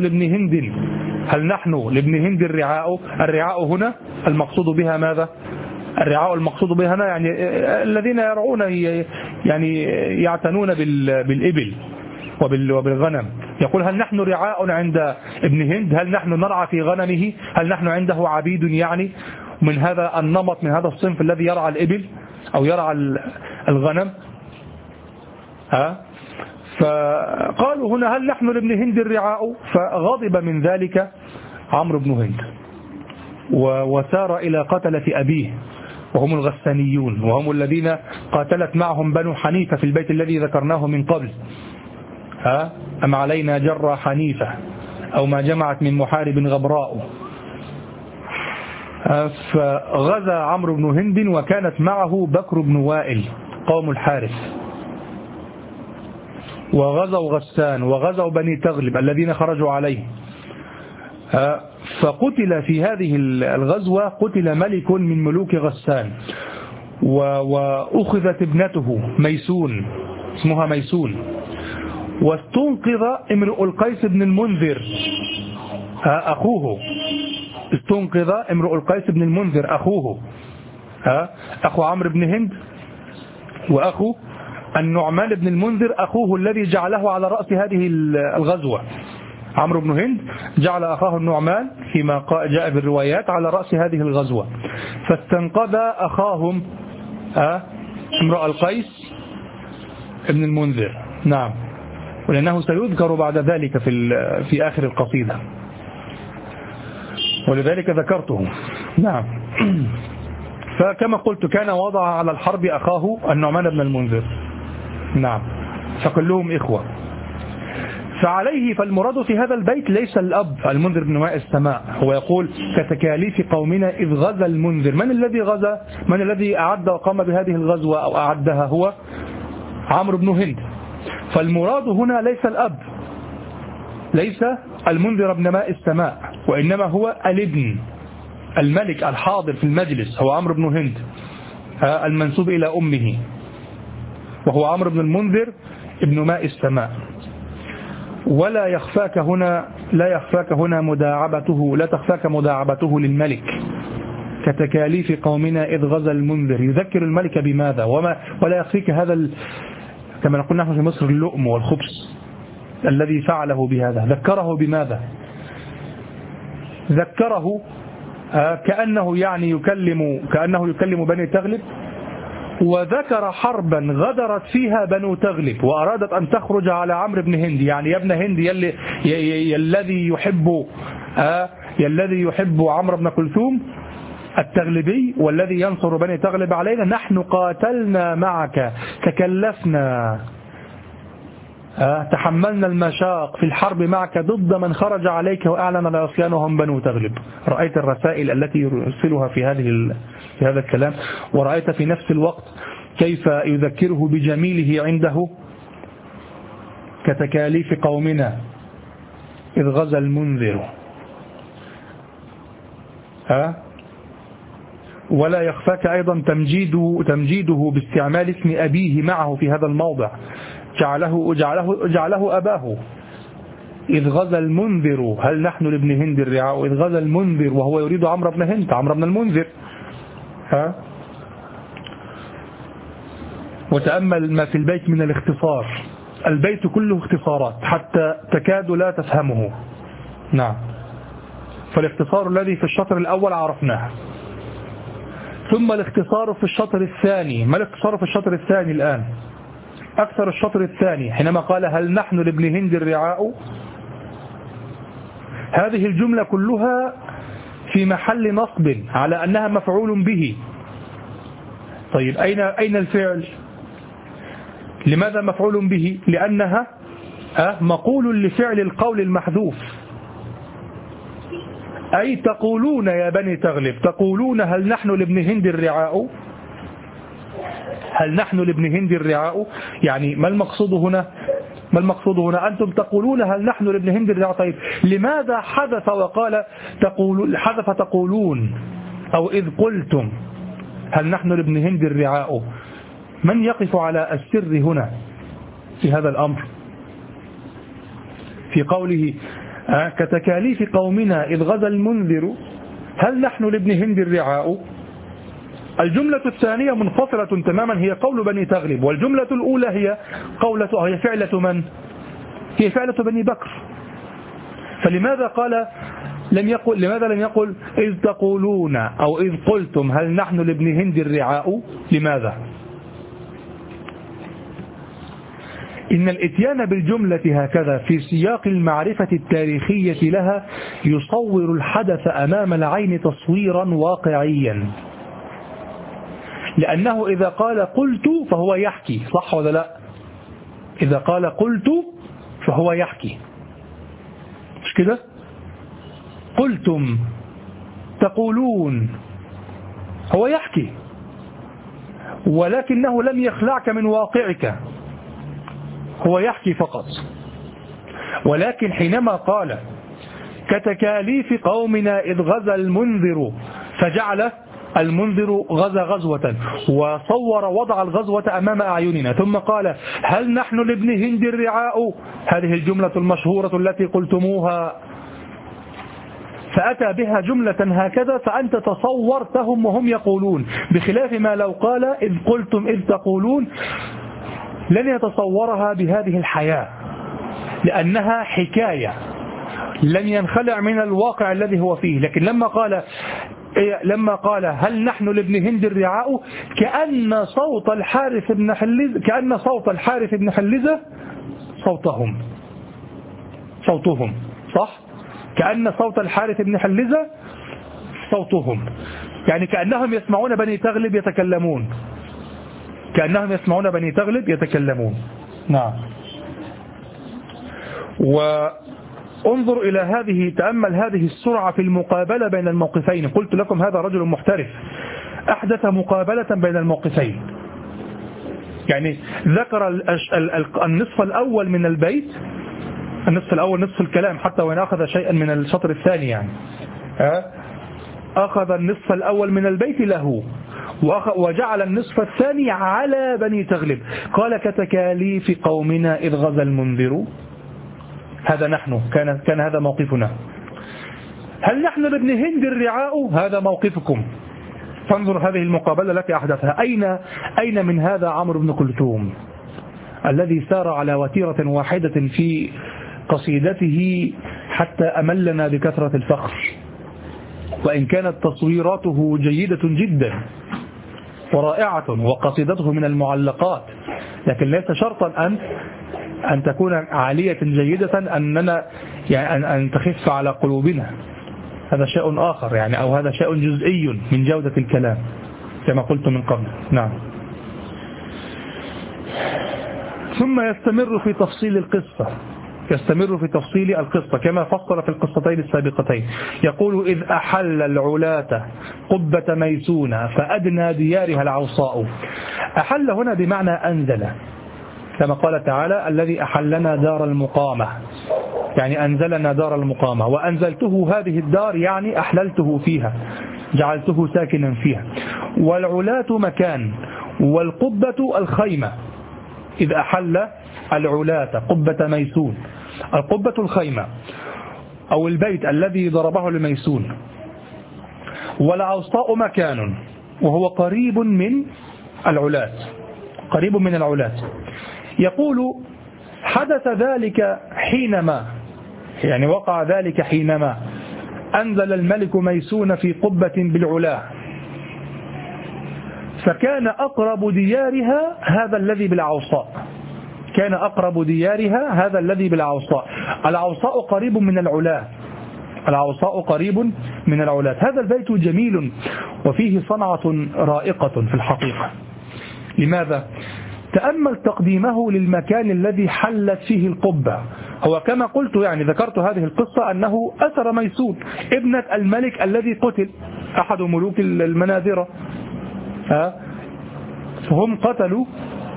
لابن هند الرعاء هنا المقصود بها ماذا؟ الرعاء المقصود بها هنا يعني الذين يرعون، يعني يعتنون بالإبل وبالغنم. يقول هل نحن رعاء عند ابن هند، هل نحن نرعى في غنمه، هل نحن عنده عبيد، يعني من هذا النمط، من هذا الصنف الذي يرعى الإبل أو يرعى الغنم. فقالوا هنا هل نحن لابن هند الرعاء، فغضب من ذلك عمرو بن هند وسار إلى قتلة أبيه وهم الغسانيون، وهم الذين قاتلت معهم بنو حنيفة في البيت الذي ذكرناه من قبل. أم علينا جرى حنيفة أو ما جمعت من محارب غبراء. فغزا عمرو بن هند وكانت معه بكر بن وائل قوم الحارث، وغزوا غسان وغزوا بني تغلب الذين خرجوا عليه. فقتل في هذه الغزوة قتل ملك من ملوك غسان، وأخذت ابنته ميسون، اسمها ميسون، واستنقذ امرؤ القيس بن المنذر أخوه، استنقذ امرؤ القيس بن المنذر أخوه، أخو عمرو بن هند، وأخو النعمان بن المنذر أخوه الذي جعله على رأس هذه الغزوة. عمرو بن هند جعل أخاه النعمان فيما جاء بالروايات على رأس هذه الغزوة، فاستنقذ أخاهم امرؤ القيس ابن المنذر. نعم، ولأنه سيذكر بعد ذلك في آخر القصيدة، ولذلك ذكرته. نعم. فكما قلت كان وضع على الحرب أخاه النعمان بن المنذر. نعم، فكلهم إخوة. فالمراد في هذا البيت ليس الأب المنذر بن ماء السماء، هو يقول كتكاليف قومنا إذ غزا المنذر. من الذي غزا؟ من الذي أعد وقام بهذه الغزوة أو أعدها؟ هو عمرو بن هند. فالمراد هنا ليس الأب، ليس المنذر بن ماء السماء، وإنما هو الابن، الملك الحاضر في المجلس هو عمرو بن هند المنسوب إلى أمه، وهو عمرو بن المنذر ابن ماء السماء. ولا يخفاك هنا، لا تخفاك مداعبته للملك، كتكاليف قومنا إذ غزا المنذر. يذكر الملك بماذا؟ ولا يخفيك هذا كما نقول نحن في مصر اللؤم والخبث الذي فعله بهذا. ذكره بماذا؟ ذكره كأنه يعني يكلم بني تغلب، وذكر حربا غدرت فيها بنو تغلب وأرادت أن تخرج على عمرو بن هند. يعني يا ابن هند الذي يحب عمرو بن كلثوم التغلبي والذي ينصر بني تغلب علينا، نحن قاتلنا معك، تكلفنا، تحملنا المشاق في الحرب معك ضد من خرج عليك وأعلن العصيان وهم بنو تغلب. رأيت الرسائل التي يرسلها في هذا الكلام، ورأيت في نفس الوقت كيف يذكره بجميله عنده كتكاليف قومنا إذ غزا المنذر. ولا يخفاك أيضا تمجيده باستعمال اسم أبيه معه في هذا الموضع، جعله أباه. إذ غزا المنذر هل نحن لابن هند الرعاء، إذ غزا المنذر وهو يريد عمرو بن هند، عمرو بن المنذر. وتأمل ما في البيت من الاختصار، البيت كله اختصارات حتى تكاد لا تفهمه. نعم، فالاختصار الذي في الشطر الأول عرفناه، ثم الاختصار في الشطر الثاني. ما الاختصار في الشطر الثاني الآن؟ أكثر الشطر الثاني حينما قال هل نحن لابن هند الرعاء، هذه الجملة كلها في محل نصب على أنها مفعول به. طيب أين الفعل؟ لماذا مفعول به؟ لأنها مقول لفعل القول المحذوف. أي تقولون يا بني تغلب، تقولون هل نحن لابن هند الرعاء، هل نحن لابن هند الرعاء، يعني ما المقصود هنا؟ ما المقصود هنا؟ أنتم تقولون هل نحن لابن هند الرعاء. طيب لماذا حذف وقال تقولون أو إذ قلتم هل نحن لابن هند الرعاء؟ من يقف على السر هنا في هذا الأمر؟ في قوله كتكاليف قومنا إذ غزا المنذر هل نحن لابن هند الرعاء، الجملة الثانية منفصلة تماما، هي قول بني تغلب، والجملة الأولى هي فعلة من؟ هي فعلة بني بكر. فلماذا لماذا لم يقل إذ تقولون أو إذ قلتم هل نحن لابن هند الرعاء؟ لماذا؟ إن الإتيان بالجملة هكذا في سياق المعرفة التاريخية لها يصور الحدث أمام العين تصويرا واقعيا، لأنه إذا قال قلت فهو يحكي، صح ولا لا؟ إذا قال قلت فهو يحكي، مش كده؟ قلتم تقولون هو يحكي، ولكنه لم يخلعك من واقعك، هو يحكي فقط. ولكن حينما قال كتكاليف قومنا إذ غزا المنذر، فجعل المنذر غزا غزوة وصور وضع الغزوة أمام أعيننا، ثم قال هل نحن لابن هند الرعاء، هذه الجملة المشهورة التي قلتموها، فأتى بها جملة هكذا فأنت تصورتهم وهم يقولون، بخلاف ما لو قال إذ قلتم إذ تقولون لن يتصورها بهذه الحياة، لأنها حكاية لم ينخلع من الواقع الذي هو فيه. لكن لما قال هل نحن لابن هند الرعاء، كأن صوت الحارث بن حلزة صوتهم، صح؟ كأن صوت الحارث بن حلزة صوتهم، يعني كأنهم يسمعون بني تغلب يتكلمون، يتكلمون. نعم. وانظر إلى تأمل هذه السرعة في المقابلة بين الموقفين. قلت لكم هذا رجل محترف أحدث مقابلة بين الموقفين، يعني ذكر النصف الأول من البيت، النصف الأول نصف الكلام، حتى وإن أخذ شيئا من الشطر الثاني، يعني أخذ النصف الأول من البيت له وجعل النصف الثاني على بني تغلب. قال كتكاليف قومنا إذ غزا المنذر، هذا نحن، كان هذا موقفنا. هل نحن لابن هند الرعاء، هذا موقفكم، فانظر هذه المقابلة التي أحدثها. أين من هذا عمرو بن كلثوم الذي سار على وتيرة واحدة في قصيدته حتى أملنا بكثرة الفخر، وإن كانت تصويراته جيدة جدا ورائعة وقصيدته من المعلقات، لكن ليس شرطا أن تكون عالية جيدة أن تخف على قلوبنا. هذا شيء آخر يعني، أو هذا شيء جزئي من جودة الكلام كما قلت من قبل. نعم. ثم يستمر في تفصيل القصة كما فصل في القصتين السابقتين. يقول: إذ أحل العلاة قبة ميسونة فأدنى ديارها العوصاء. أحل هنا بمعنى أنزل، كما قال تعالى: الذي أحلنا دار المقامة، يعني أنزلنا دار المقامة. وأنزلته هذه الدار يعني أحللته فيها، جعلته ساكنا فيها. والعلاة مكان، والقبة الخيمة. إذ أحل العلاة قبة ميسون، القبة الخيمة أو البيت الذي ضربه لميسون. والعوصاء مكان، وهو قريب من العلاة، قريب من العلاة. يقول: حدث ذلك حينما، يعني وقع ذلك حينما أنزل الملك ميسون في قبة بالعلاة، فكان أقرب ديارها هذا الذي بالعوصاء، كان أقرب ديارها هذا الذي بالعوصاء. العوصاء قريب من العلاة، العوصاء قريب من العلاة. هذا البيت جميل وفيه صنعة رائقة في الحقيقة. لماذا؟ تأمل تقديمه للمكان الذي حلت فيه القبة. هو كما قلت يعني ذكرت هذه القصة أنه أسر ميسون ابنة الملك الذي قتل، أحد ملوك المناذرة. فهم قتلوا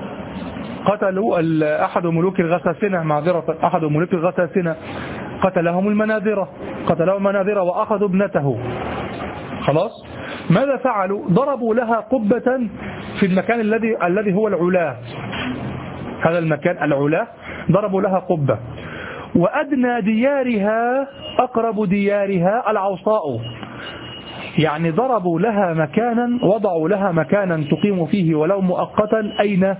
أحد ملوك الغساسنة، معذرة، أحد ملوك الغساسنة قتلهم المناذرة وأخذوا ابنته. خلاص، ماذا فعلوا؟ ضربوا لها قبة في المكان الذي هو العلاة، هذا المكان العلاة، ضربوا لها قبة. وأدنى ديارها أقرب ديارها العوصاء، يعني ضربوا لها مكانا، وضعوا لها مكانا تقيم فيه ولو مؤقتا. أين؟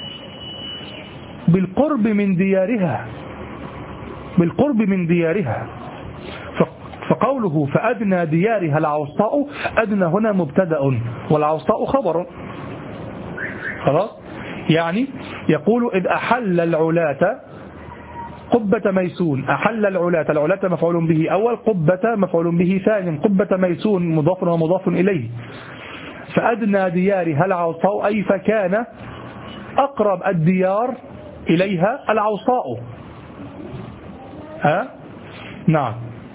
بالقرب من ديارها، بالقرب من ديارها. فقوله فأدنى ديارها العوصاء، أدنى هنا مبتدأ والعوصاء خبر. خلاص، يعني يقول: إذ أحل العلاة قبة ميسون. أحل العلاة مفعول به أول، قبة مفعول به ثاني، قبة ميسون مضاف ومضاف إليه. فأدنى ديارها العوصاء، أي فكان أقرب الديار إليها العوصاء. نعم.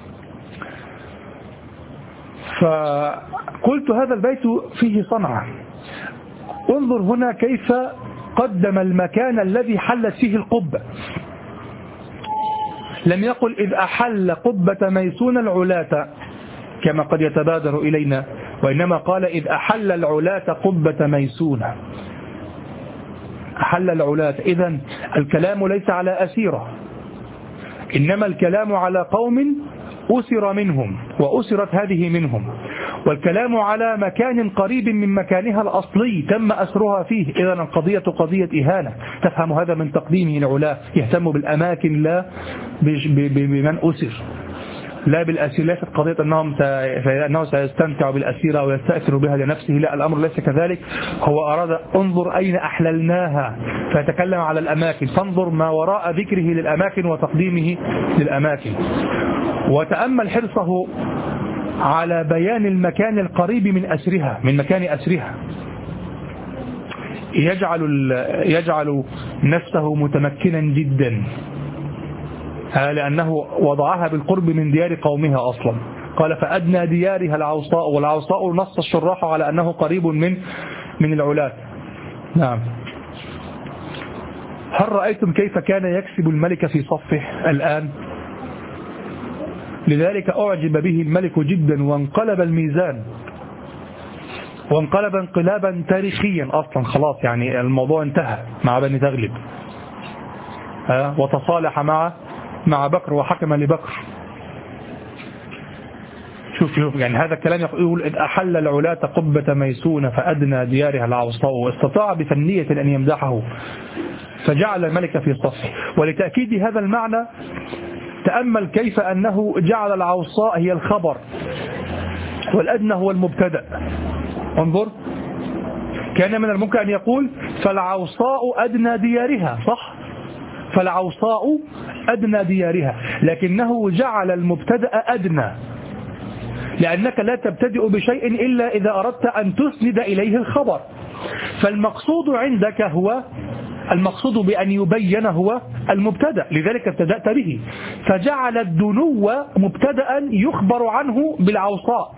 فقلت هذا البيت فيه صنعة. انظر هنا كيف قدم المكان الذي حلت فيه القبة. لم يقل إذ أحل قبة ميسون العلاة كما قد يتبادر إلينا، وإنما قال إذ أحل العلاة قبة ميسون. أحل العلاة، إذن الكلام ليس على أسيرة، إنما الكلام على قوم أسر منهم وأسرت هذه منهم، والكلام على مكان قريب من مكانها الأصلي تم أسرها فيه. إذن القضية قضية إهانة. تفهم هذا من تقديمه العلاة، يهتم بالأماكن لا بمن أسر، لا بالأسير. ليست قضية أنه سيستمتع بالأسيرة ويستأثر بها لنفسه، لا، الأمر ليس كذلك. هو أراد انظر أين أحللناها، فيتكلم على الأماكن، فانظر ما وراء ذكره للأماكن وتقديمه للأماكن. وتأمل حرصه على بيان المكان القريب من أسرها، من مكان أسرها. يجعل نفسه متمكنا جدا، لأنه وضعها بالقرب من ديار قومها أصلا. قال فأدنى ديارها العوصاء، والعوصاء نص الشراح على أنه قريب من العلاة. نعم. هل رأيتم كيف كان يكسب الملك في صفه الآن؟ لذلك أعجب به الملك جدا، وانقلب الميزان، وانقلب انقلابا تاريخيا أصلا. خلاص يعني الموضوع انتهى مع بني تغلب، وتصالح مع بكر وحكم لبكر. شوف يعني هذا الكلام يقول إذ أحل العلاة قبة ميسون فأدنى ديارها العوصاء، واستطاع بفنية أن يمدحه فجعل الملك في صفه. ولتأكيد هذا المعنى تأمل كيف أنه جعل العوصاء هي الخبر والأدنى هو المبتدأ. انظر، كان من الممكن أن يقول فالعوصاء أدنى ديارها، صح؟ فالعوصاء أدنى ديارها، لكنه جعل المبتدأ أدنى، لأنك لا تبتدئ بشيء إلا إذا أردت أن تسند إليه الخبر. فالمقصود عندك هو المقصود بأن يبين هو المبتدأ، لذلك ابتدأت به، فجعل الدنو مبتدأ يخبر عنه بالعوصاء.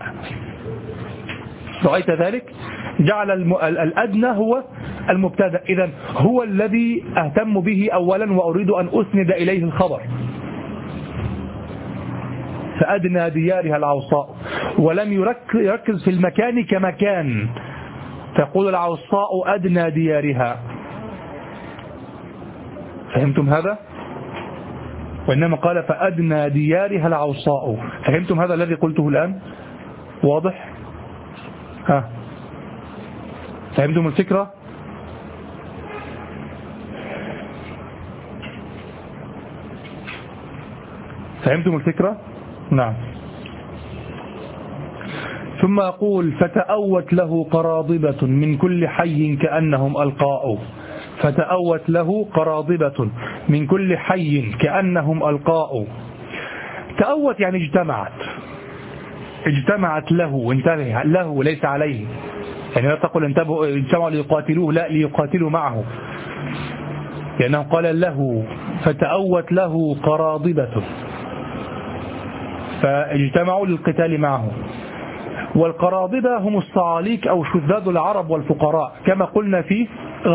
رأيت ذلك؟ جعل الأدنى هو المبتدأ، إذن هو الذي أهتم به أولا وأريد أن أسند إليه الخبر. فأدنى ديارها العوصاء، ولم يركز في المكان كمكان، تقول العوصاء أدنى ديارها. فهمتم هذا؟ وإنما قال فأدنى ديارها العوصاء. فهمتم هذا الذي قلته الآن؟ واضح؟ ها، فهمتم الفكرة؟ فهمتم الفكرة؟ نعم. ثم أقول فتأوت له قراضبة من كل حي كأنهم ألقاء. فتأوت له قراضبة من كل حي كأنهم ألقاء. تأوت يعني اجتمعت له، انتبه، له ليس عليه، يعني لا تقول انتبهوا اجتمعوا ليقاتلوه، لا، ليقاتلوا معه، لأنه قال له فتأوت له قراضبة، فاجتمعوا للقتال معه. والقراضبة هم الصعاليك أو شذاذ العرب والفقراء، كما قلنا في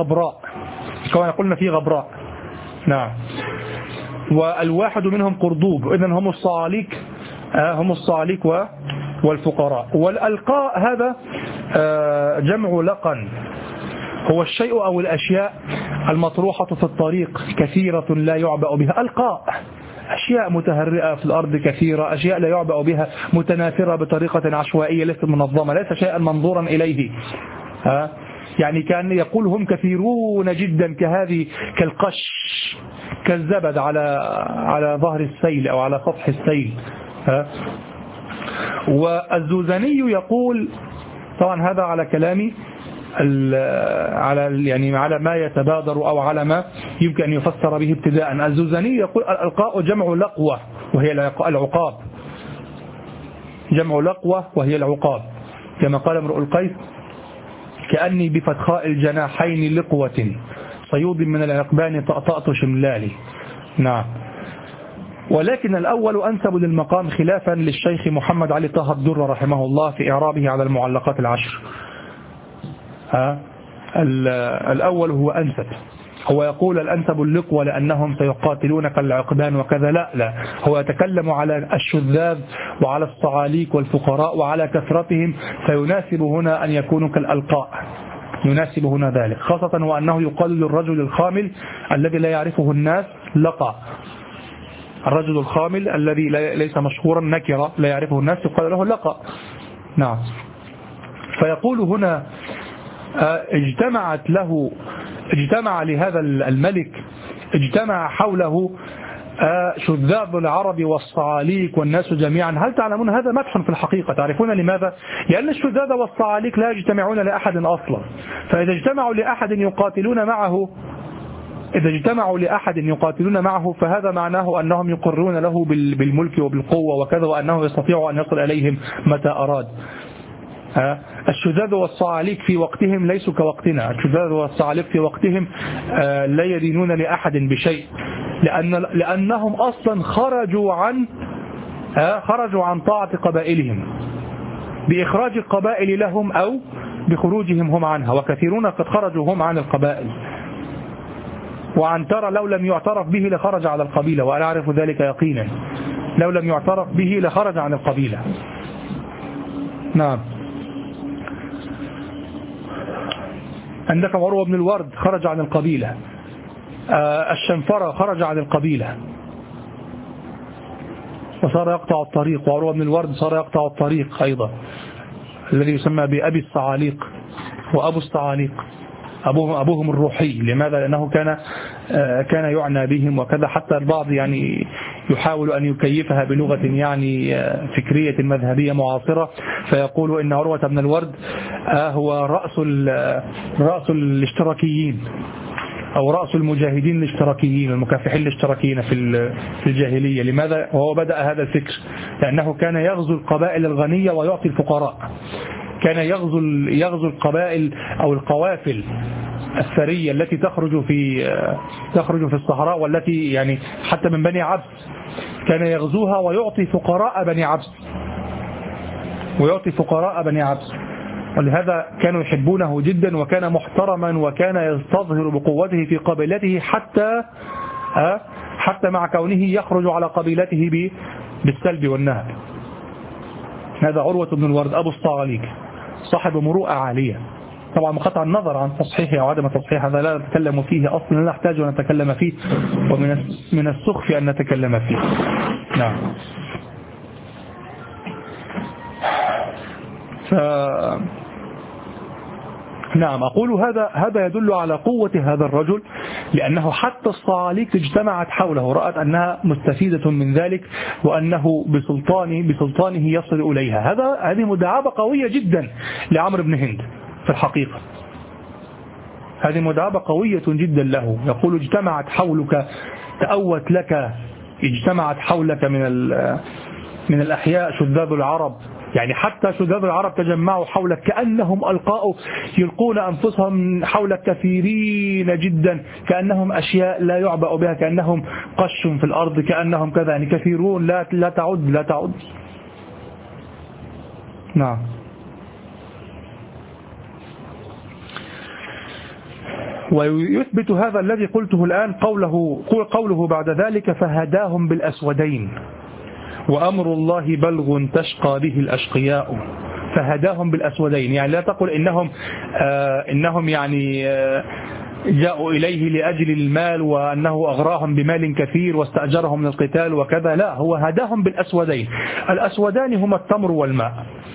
غبراء، نعم. والواحد منهم قرضوب، إذن هم الصعاليك والفقراء. والألقاء هذا جمع لقن، هو الشيء أو الأشياء المطروحة في الطريق كثيرة لا يعبأ بها. ألقاء أشياء متهرئة في الأرض كثيرة، أشياء لا يعبأ بها، متناثرة بطريقة عشوائية ليست منظمة، ليس شيئا منظورا إليه. يعني كان يقول هم كثيرون جدا كهذه، كالقش، كالزبد على ظهر السيل أو على سطح السيل. والزوزني يقول، طبعا هذا على كلامي، على ما يتبادر أو على ما يمكن أن يفسر به ابتداء. الزوزني يقول الألقاء جمع لقوة وهي العقاب، جمع لقوة وهي العقاب، كما قال امرؤ القيس كأني بفتخاء الجناحين لقوة صيود من العقبان طأطأت شملالي. نعم. ولكن الأول أنسب للمقام خلافا للشيخ محمد علي طه الدر رحمه الله في إعرابه على المعلقات العشر. الأول هو أنسب، هو يقول الأنسب اللقوة لأنهم سيقاتلونك العقبان وكذا. لا، هو يتكلم على الشذاذ وعلى الصعاليك والفقراء وعلى كثرتهم، فيناسب هنا أن يكونوا كالألقاء، يناسب هنا ذلك، خاصة وأنه يقال للرجل الخامل الذي لا يعرفه الناس لقى. الرجل الخامل الذي ليس مشهورا نكرة لا يعرفه الناس يقال له لقى. نعم. فيقول هنا اجتمع لهذا الملك، اجتمع حوله شذاذ العرب والصعاليك والناس جميعا. هل تعلمون هذا مدح في الحقيقة؟ تعرفون لماذا؟ لأن الشذاذ والصعاليك لا يجتمعون لأحد أصلا، فإذا اجتمعوا لأحد يقاتلون معه فهذا معناه أنهم يقرون له بالملك وبالقوة وكذا، وأنه يستطيع أن يصل إليهم متى أراد. الشذاذ والصعاليك في وقتهم ليسوا كوقتنا، الشذاذ والصعاليك في وقتهم لا يدينون لأحد بشيء، لأنهم أصلا خرجوا عن طاعة قبائلهم بإخراج القبائل لهم أو بخروجهم هم عنها، وكثيرون قد خرجوا هم عن القبائل. وعنترة لو لم يعترف به لخرج على القبيلة، وأنا أعرف ذلك يقينا، لو لم يعترف به لخرج عن القبيلة. نعم. عندك عروة بن الورد خرج عن القبيلة، الشنفرة خرج عن القبيلة. وصار يقطع الطريق، وعروة بن الورد صار يقطع الطريق أيضا، الذي يسمى بأبي الصعاليق وأبو الصعاليق، أبوهم الروحي. لماذا؟ لأنه كان يعنى بهم وكذا، حتى البعض يعني يحاول أن يكيفها بلغة يعني فكرية مذهبية معاصرة، فيقول إن عروة بن الورد هو رأس الاشتراكيين، أو رأس المجاهدين الاشتراكيين المكافحين الاشتراكيين في الجاهلية. لماذا؟ وهو بدأ هذا الفكر لأنه كان يغزو القبائل الغنية ويعطي الفقراء، كان يغزو القبائل أو القوافل الثرية التي تخرج في الصحراء، والتي يعني حتى من بني عبس كان يغزوها ويعطي فقراء بني عبس، ولهذا كانوا يحبونه جدا، وكان محترما، وكان يستظهر بقوته في قبيلته حتى مع كونه يخرج على قبيلته بالسلب والنهب. هذا عروة بن الورد أبو الصعاليق، صاحب مروءة عالية. طبعا بقطع النظر عن تصحيحه أو عدم تصحيحه، هذا لا نتكلم فيه أصلا، لا نحتاج أن نتكلم فيه، ومن السخف أن نتكلم فيه. نعم. نعم، أقول هذا يدل على قوة هذا الرجل، لأنه حتى الصعاليق اجتمعت حوله، رأت أنها مستفيدة من ذلك، وأنه بسلطانه يصل إليها. هذه مداعبة قوية جدا لعمرو بن هند في الحقيقة، هذه مداعبة قوية جدا له. يقول اجتمعت حولك، تأوت لك، اجتمعت حولك من الأحياء شذاذ العرب، يعني حتى شذاذ العرب تجمعوا حولك، كأنهم يلقون أنفسهم حولك كثيرين جدا، كأنهم أشياء لا يعبأ بها، كأنهم قش في الأرض، كأنهم كذا، يعني كثيرون لا تعد. نعم. ويثبت هذا الذي قلته الآن قوله بعد ذلك فهداهم بالأسودين، وأمر الله بلغ تشقى به الأشقياء. فهداهم بالأسودين، يعني لا تقل إنهم يعني جاءوا إليه لأجل المال، وأنه أغراهم بمال كثير واستأجرهم للقتال وكذا، لا، هو هداهم بالأسودين. الأسودان هما التمر والماء،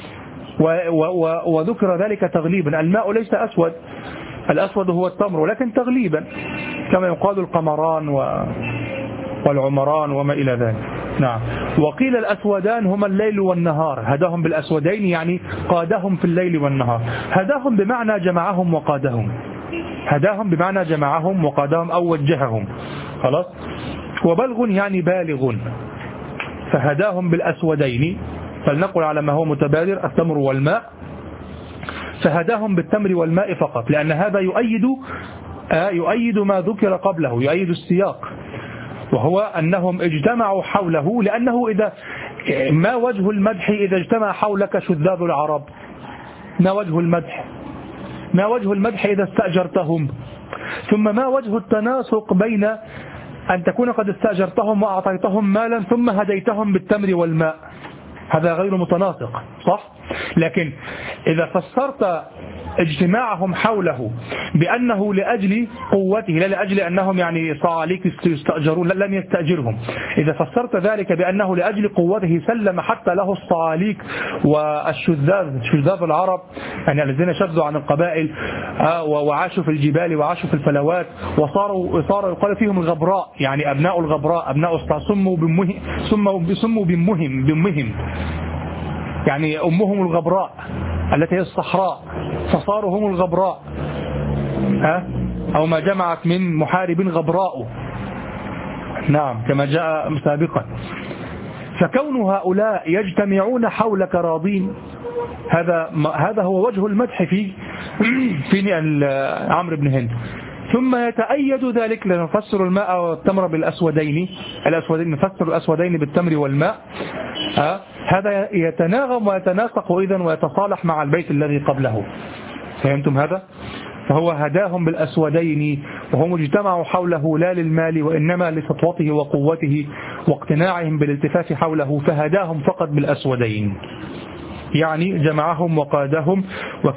وذكر ذلك تغليبا. الماء ليس أسود، الأسود هو التمر، ولكن تغليبا كما يقال القمران والعمران وما إلى ذلك. نعم. وقيل الأسودان هما الليل والنهار، هداهم بالأسودين يعني قادهم في الليل والنهار. هداهم بمعنى جمعهم وقادهم، هداهم بمعنى جمعهم وقادهم أو وجههم، خلاص. وبلغ يعني بالغ، فهداهم بالأسودين، فلنقل على ما هو متبادر التمر والماء، فهداهم بالتمر والماء فقط، لأن هذا يؤيد ما ذكر قبله، يؤيد السياق، وهو أنهم اجتمعوا حوله. لأنه ما وجه المدح إذا اجتمع حولك شذاذ العرب؟ ما وجه المدح إذا استأجرتهم؟ ثم ما وجه التناسق بين أن تكون قد استأجرتهم وأعطيتهم مالا ثم هديتهم بالتمر والماء؟ هذا غير متناسق، صح؟ لكن إذا فسرت اجتماعهم حوله بأنه لأجل قوته، لا لأجل أنهم يعني صعاليق يستأجرون، لم يستأجرهم، إذا فسرت ذلك بأنه لأجل قوته سلم حتى له الصعاليق شذاذ العرب، يعني الذين شذوا عن القبائل وعاشوا في الجبال وعاشوا في الفلوات، وصاروا يقال فيهم الغبراء، يعني أبناء الغبراء، أبناء سموا بأمهم، يعني أمهم الغبراء التي هي الصحراء، فصاروا هم الغبراء، أو ما جمعت من محارب غبراء، نعم، كما جاء سابقا. فكون هؤلاء يجتمعون حولك راضين، هذا هو وجه المدح في عمرو بن هند. ثم يتأيد ذلك لنفسر الماء والتمر بالأسودين، نفسر الأسودين بالتمر والماء، هذا يتناغم ويتناسق إذن ويتصالح مع البيت الذي قبله. فهمتم هذا؟ فهو هداهم بالأسودين، وهم اجتمعوا حوله لا للمال وإنما لسطوته وقوته واقتناعهم بالالتفاف حوله، فهداهم فقط بالأسودين، يعني جمعهم وقادهم،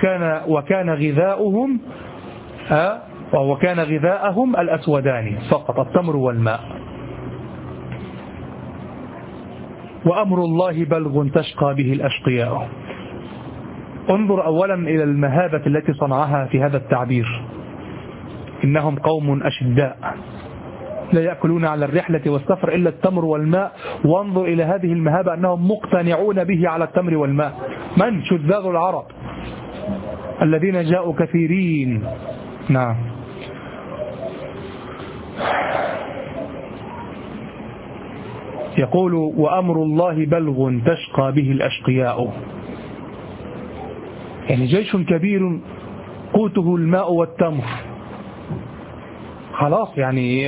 وكان غذاءهم الأسودان فقط، التمر والماء. وأمر الله بلغ تشقى به الأشقياء. انظر أولا إلى المهابة التي صنعها في هذا التعبير، إنهم قوم أشداء لا يأكلون على الرحلة والسفر إلا التمر والماء. وانظر إلى هذه المهابة أنهم مقتنعون به على التمر والماء. من؟ شذاذ العرب الذين جاءوا كثيرين. نعم. يقول وأمر الله بلغ تشقى به الأشقياء، يعني جيش كبير قوته الماء والتمر. خلاص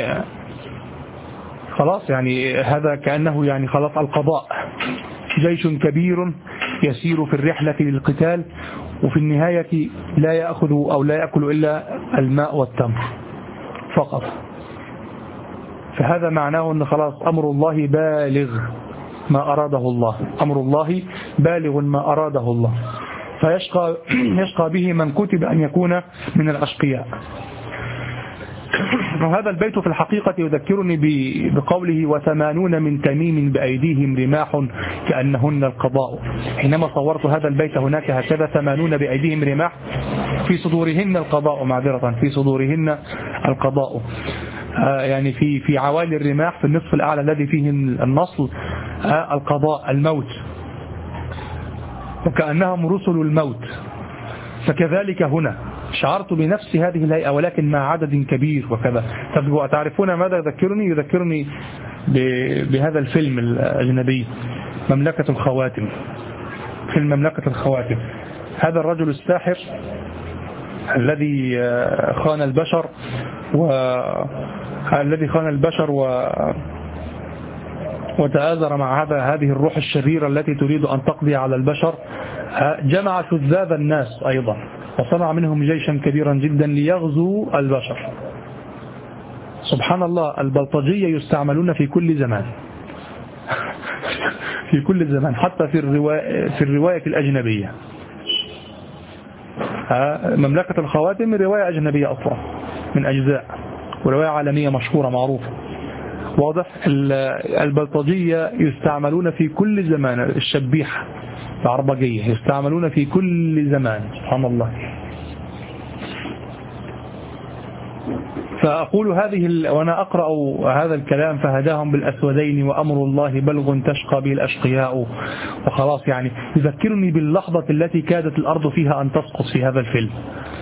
يعني هذا كأنه يعني خلاص القضاء. جيش كبير يسير في الرحلة للقتال، وفي النهاية لا يأخذ أو لا يأكل إلا الماء والتمر فقط. فهذا معناه أن خلاص أمر الله بالغ ما أراده الله، أمر الله بالغ ما أراده الله، فيشقى به من كتب أن يكون من الأشقياء. وهذا البيت في الحقيقة يذكرني بقوله وثمانون من تميم بأيديهم رماح كأنهن القضاء. حينما صورت هذا البيت هناك هكذا 80 بأيديهم رماح في صدورهن القضاء، معذرة في صدورهن القضاء، يعني في عوالي الرماح في النصف الأعلى الذي فيه النصل القضاء الموت، وكأنهم رسل الموت. فكذلك هنا شعرت بنفس هذه الهيئة ولكن مع عدد كبير وكذا. تعرفون ماذا يذكرني بهذا الفيلم الأجنبي مملكة الخواتم. فيلم مملكة الخواتم، هذا الرجل الساحر الذي خان البشر وتآزر مع هذه الروح الشريرة التي تريد أن تقضي على البشر. جمع شذاذ الناس أيضا وصنع منهم جيشا كبيرا جدا ليغزوا البشر. سبحان الله، البلطجية يستعملون في كل زمان في كل زمان، حتى في الرواية الأجنبية. مملكة الخواتم رواية أجنبية أصلا من أجزاء، ورواية عالمية مشهورة معروفة. واضح؟ البلطجية يستعملون في كل زمان، الشبيحة العربجية يستعملون في كل زمان. سبحان الله. فأقول وأنا أقرأ هذا الكلام فهداهم بالأسودين وأمر الله بلغ تشقى به الأشقياء، وخلاص يعني يذكرني باللحظة التي كادت الأرض فيها أن تسقط في هذا الفيلم.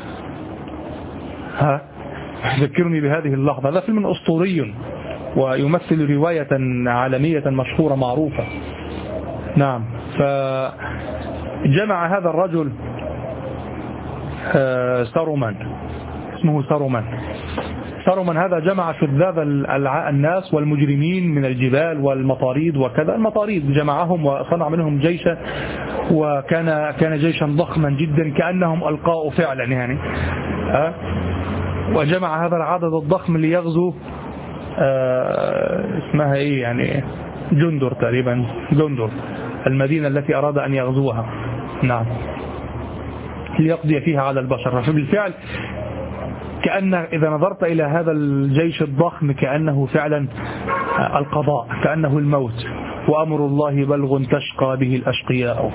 يذكرني بهذه اللحظة. هذا فيلم أسطوري ويمثل رواية عالمية مشهورة معروفة. نعم. فجمع هذا الرجل سارومان، اسمه سارومان هذا جمع شذاذ الناس والمجرمين من الجبال والمطاريد وكذا. المطاريد جمعهم وصنع منهم جيشا، وكان جيشا ضخما جدا كأنهم ألقاء فعلا يعني. وجمع هذا العدد الضخم ليغزو اسمها ايه يعني جندر تقريبا، جندر المدينة التي أراد أن يغزوها. نعم. ليقضي فيها على البشر. فبالفعل كأن إذا نظرت إلى هذا الجيش الضخم كأنه فعلا القضاء، كأنه الموت. وأمر الله بلغ تشقى به الأشقياء.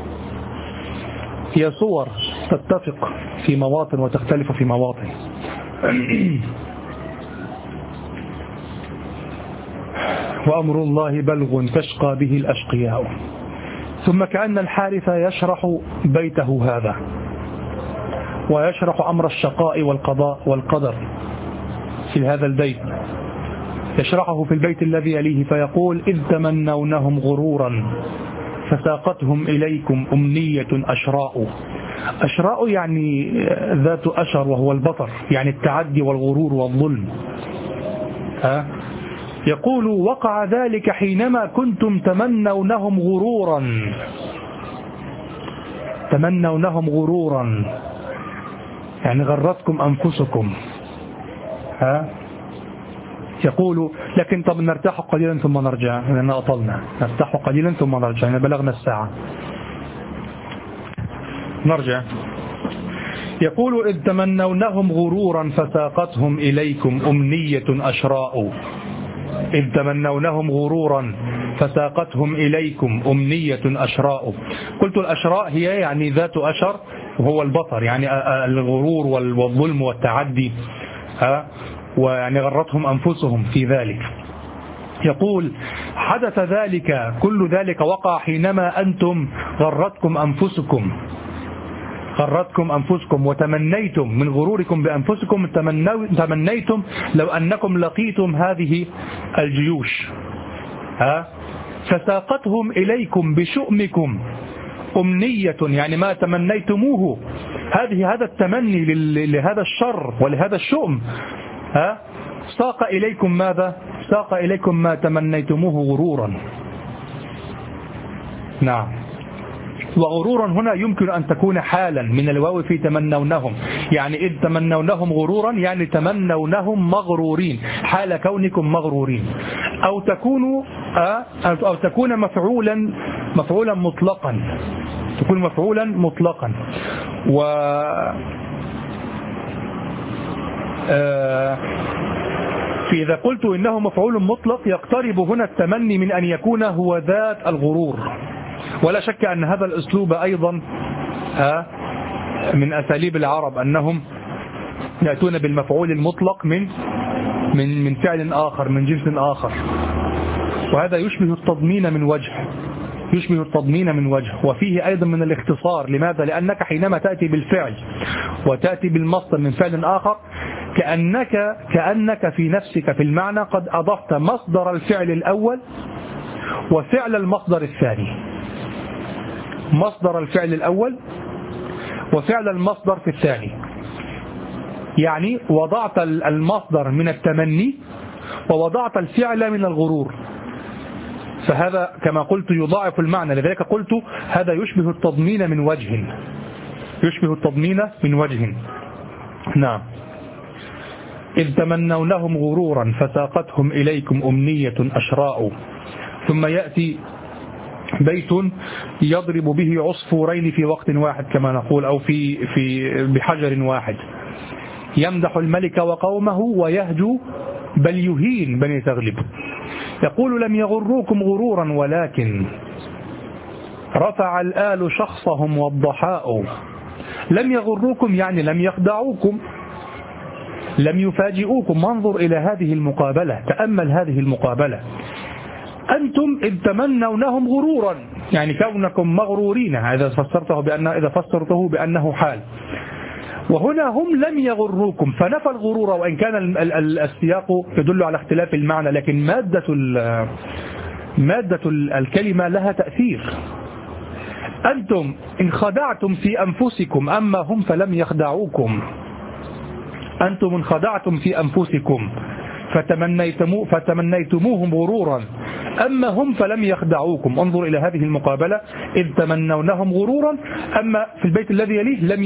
هي صور تتفق في مواطن وتختلف في مواطن. وأمر الله بلغ تشقى به الأشقياء. ثم كأن الحارث يشرح بيته هذا، ويشرح أمر الشقاء والقضاء والقدر في هذا البيت. يشرحه في البيت الذي يليه فيقول إذ تمنونهم غرورا فساقتهم إليكم أمنية أشراء. أشراء يعني ذات أشر وهو البطر، يعني التعدي والغرور والظلم. يقول وقع ذلك حينما كنتم تمنونهم غرورا، يعني غرتكم أنفسكم. يقول لكن طب نرتاح قليلا ثم نرجع، لأن أطلنا، نرتاح قليلا ثم نرجع، يعني بلغنا الساعة، نرجع. يقول إذ تمنونهم غرورا فساقتهم إليكم أمنية أشراء. إذ تمنونهم غرورا، فساقتهم إليكم أمنية أشراء. قلت الأشراء هي يعني ذات أشر وهو البطر، يعني الغرور والظلم والتعدي، ويعني غرتهم أنفسهم في ذلك. يقول حدث ذلك، كل ذلك وقع حينما أنتم غرتكم أنفسكم وتمنيتم من غروركم بأنفسكم، تمنيتم لو أنكم لقيتم هذه الجيوش، فساقتهم إليكم بشؤمكم أمنية، يعني ما تمنيتموه، هذا التمني لهذا الشر ولهذا الشؤم، ساق إليكم ماذا؟ ساق إليكم ما تمنيتموه غرورا. نعم، وغرورا هنا يمكن أن تكون حالا من الواو في تمنونهم، يعني إذ تمنونهم غرورا يعني تمنونهم مغرورين حال كونكم مغرورين، أو تكون مفعولا مطلقا، تكون مفعولا مطلقا. و فإذا قلت إنه مفعول مطلق يقترب هنا التمني من أن يكون هو ذات الغرور، ولا شك أن هذا الأسلوب أيضا من أساليب العرب، أنهم يأتون بالمفعول المطلق من فعل آخر من جنس آخر، وهذا يشبه التضمين من وجه، وفيه أيضا من الاختصار. لماذا؟ لأنك حينما تأتي بالفعل وتأتي بالمصدر من فعل آخر كأنك في نفسك في المعنى قد أضفت مصدر الفعل الأول وفعل المصدر الثاني، مصدر الفعل الأول وفعل المصدر في الثاني، يعني وضعت المصدر من التمني ووضعت الفعل من الغرور، فهذا كما قلت يضاعف المعنى. لذلك قلت هذا يشبه التضمين من وجه. نعم، إذ تمنونهم غرورا فساقتهم إليكم أمنية أشراء. ثم يأتي بيت يضرب به عصفورين في وقت واحد كما نقول، أو بحجر واحد، يمدح الملك وقومه ويهجو بل يهين بني تغلب. يقول لم يغروكم غرورا ولكن رفع الآل شخصهم والضحاء. لم يغروكم يعني لم يخدعوكم، لم يفاجئوكم. وانظر إلى هذه المقابلة، تأمل هذه المقابلة. أنتم إذ تمنونهم غرورا، يعني كونكم مغرورين، إذا فسرته بأنه حال، وهنا هم لم يغروكم فنفى الغرور، وإن كان السياق يدل على اختلاف المعنى، لكن مادة الكلمة لها تأثير. أنتم إن خدعتم في أنفسكم أما هم فلم يخدعوكم، أنتم انخدعتم في أنفسكم فتمنيتموهم غرورا أما هم فلم يخدعوكم. انظر إلى هذه المقابلة، إذ تمنونهم غرورا، أما في البيت الذي يليه لم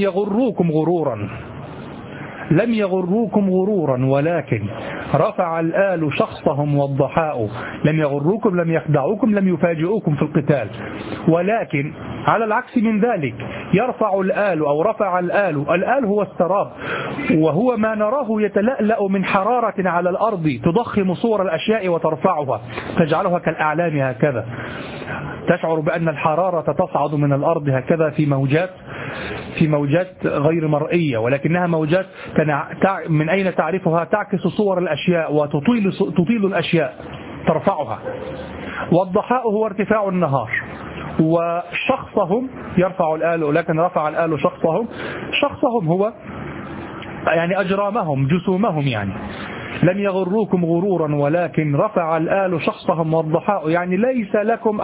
يغروكم غرورا ولكن رفع الآل شخصهم والضحاء. لم يغروكم، لم يخدعوكم، لم يفاجئوكم في القتال، ولكن على العكس من ذلك يرفع الآل أو رفع الآل هو السراب، وهو ما نراه يتلألأ من حرارة على الأرض تضخم صور الأشياء وترفعها تجعلها كالأعلام هكذا، تشعر بأن الحرارة تصعد من الأرض هكذا في موجات غير مرئية، ولكنها موجات من أين تعرفها؟ تعكس صور الأشياء وتطيل الأشياء ترفعها. والضحاء هو ارتفاع النهار، وشخصهم يرفع الآل، لكن رفع الآل شخصهم هو يعني أجرامهم جسومهم. يعني لم يغروكم غرورا ولكن رفع الآل شخصهم والضحاء، يعني ليس لكم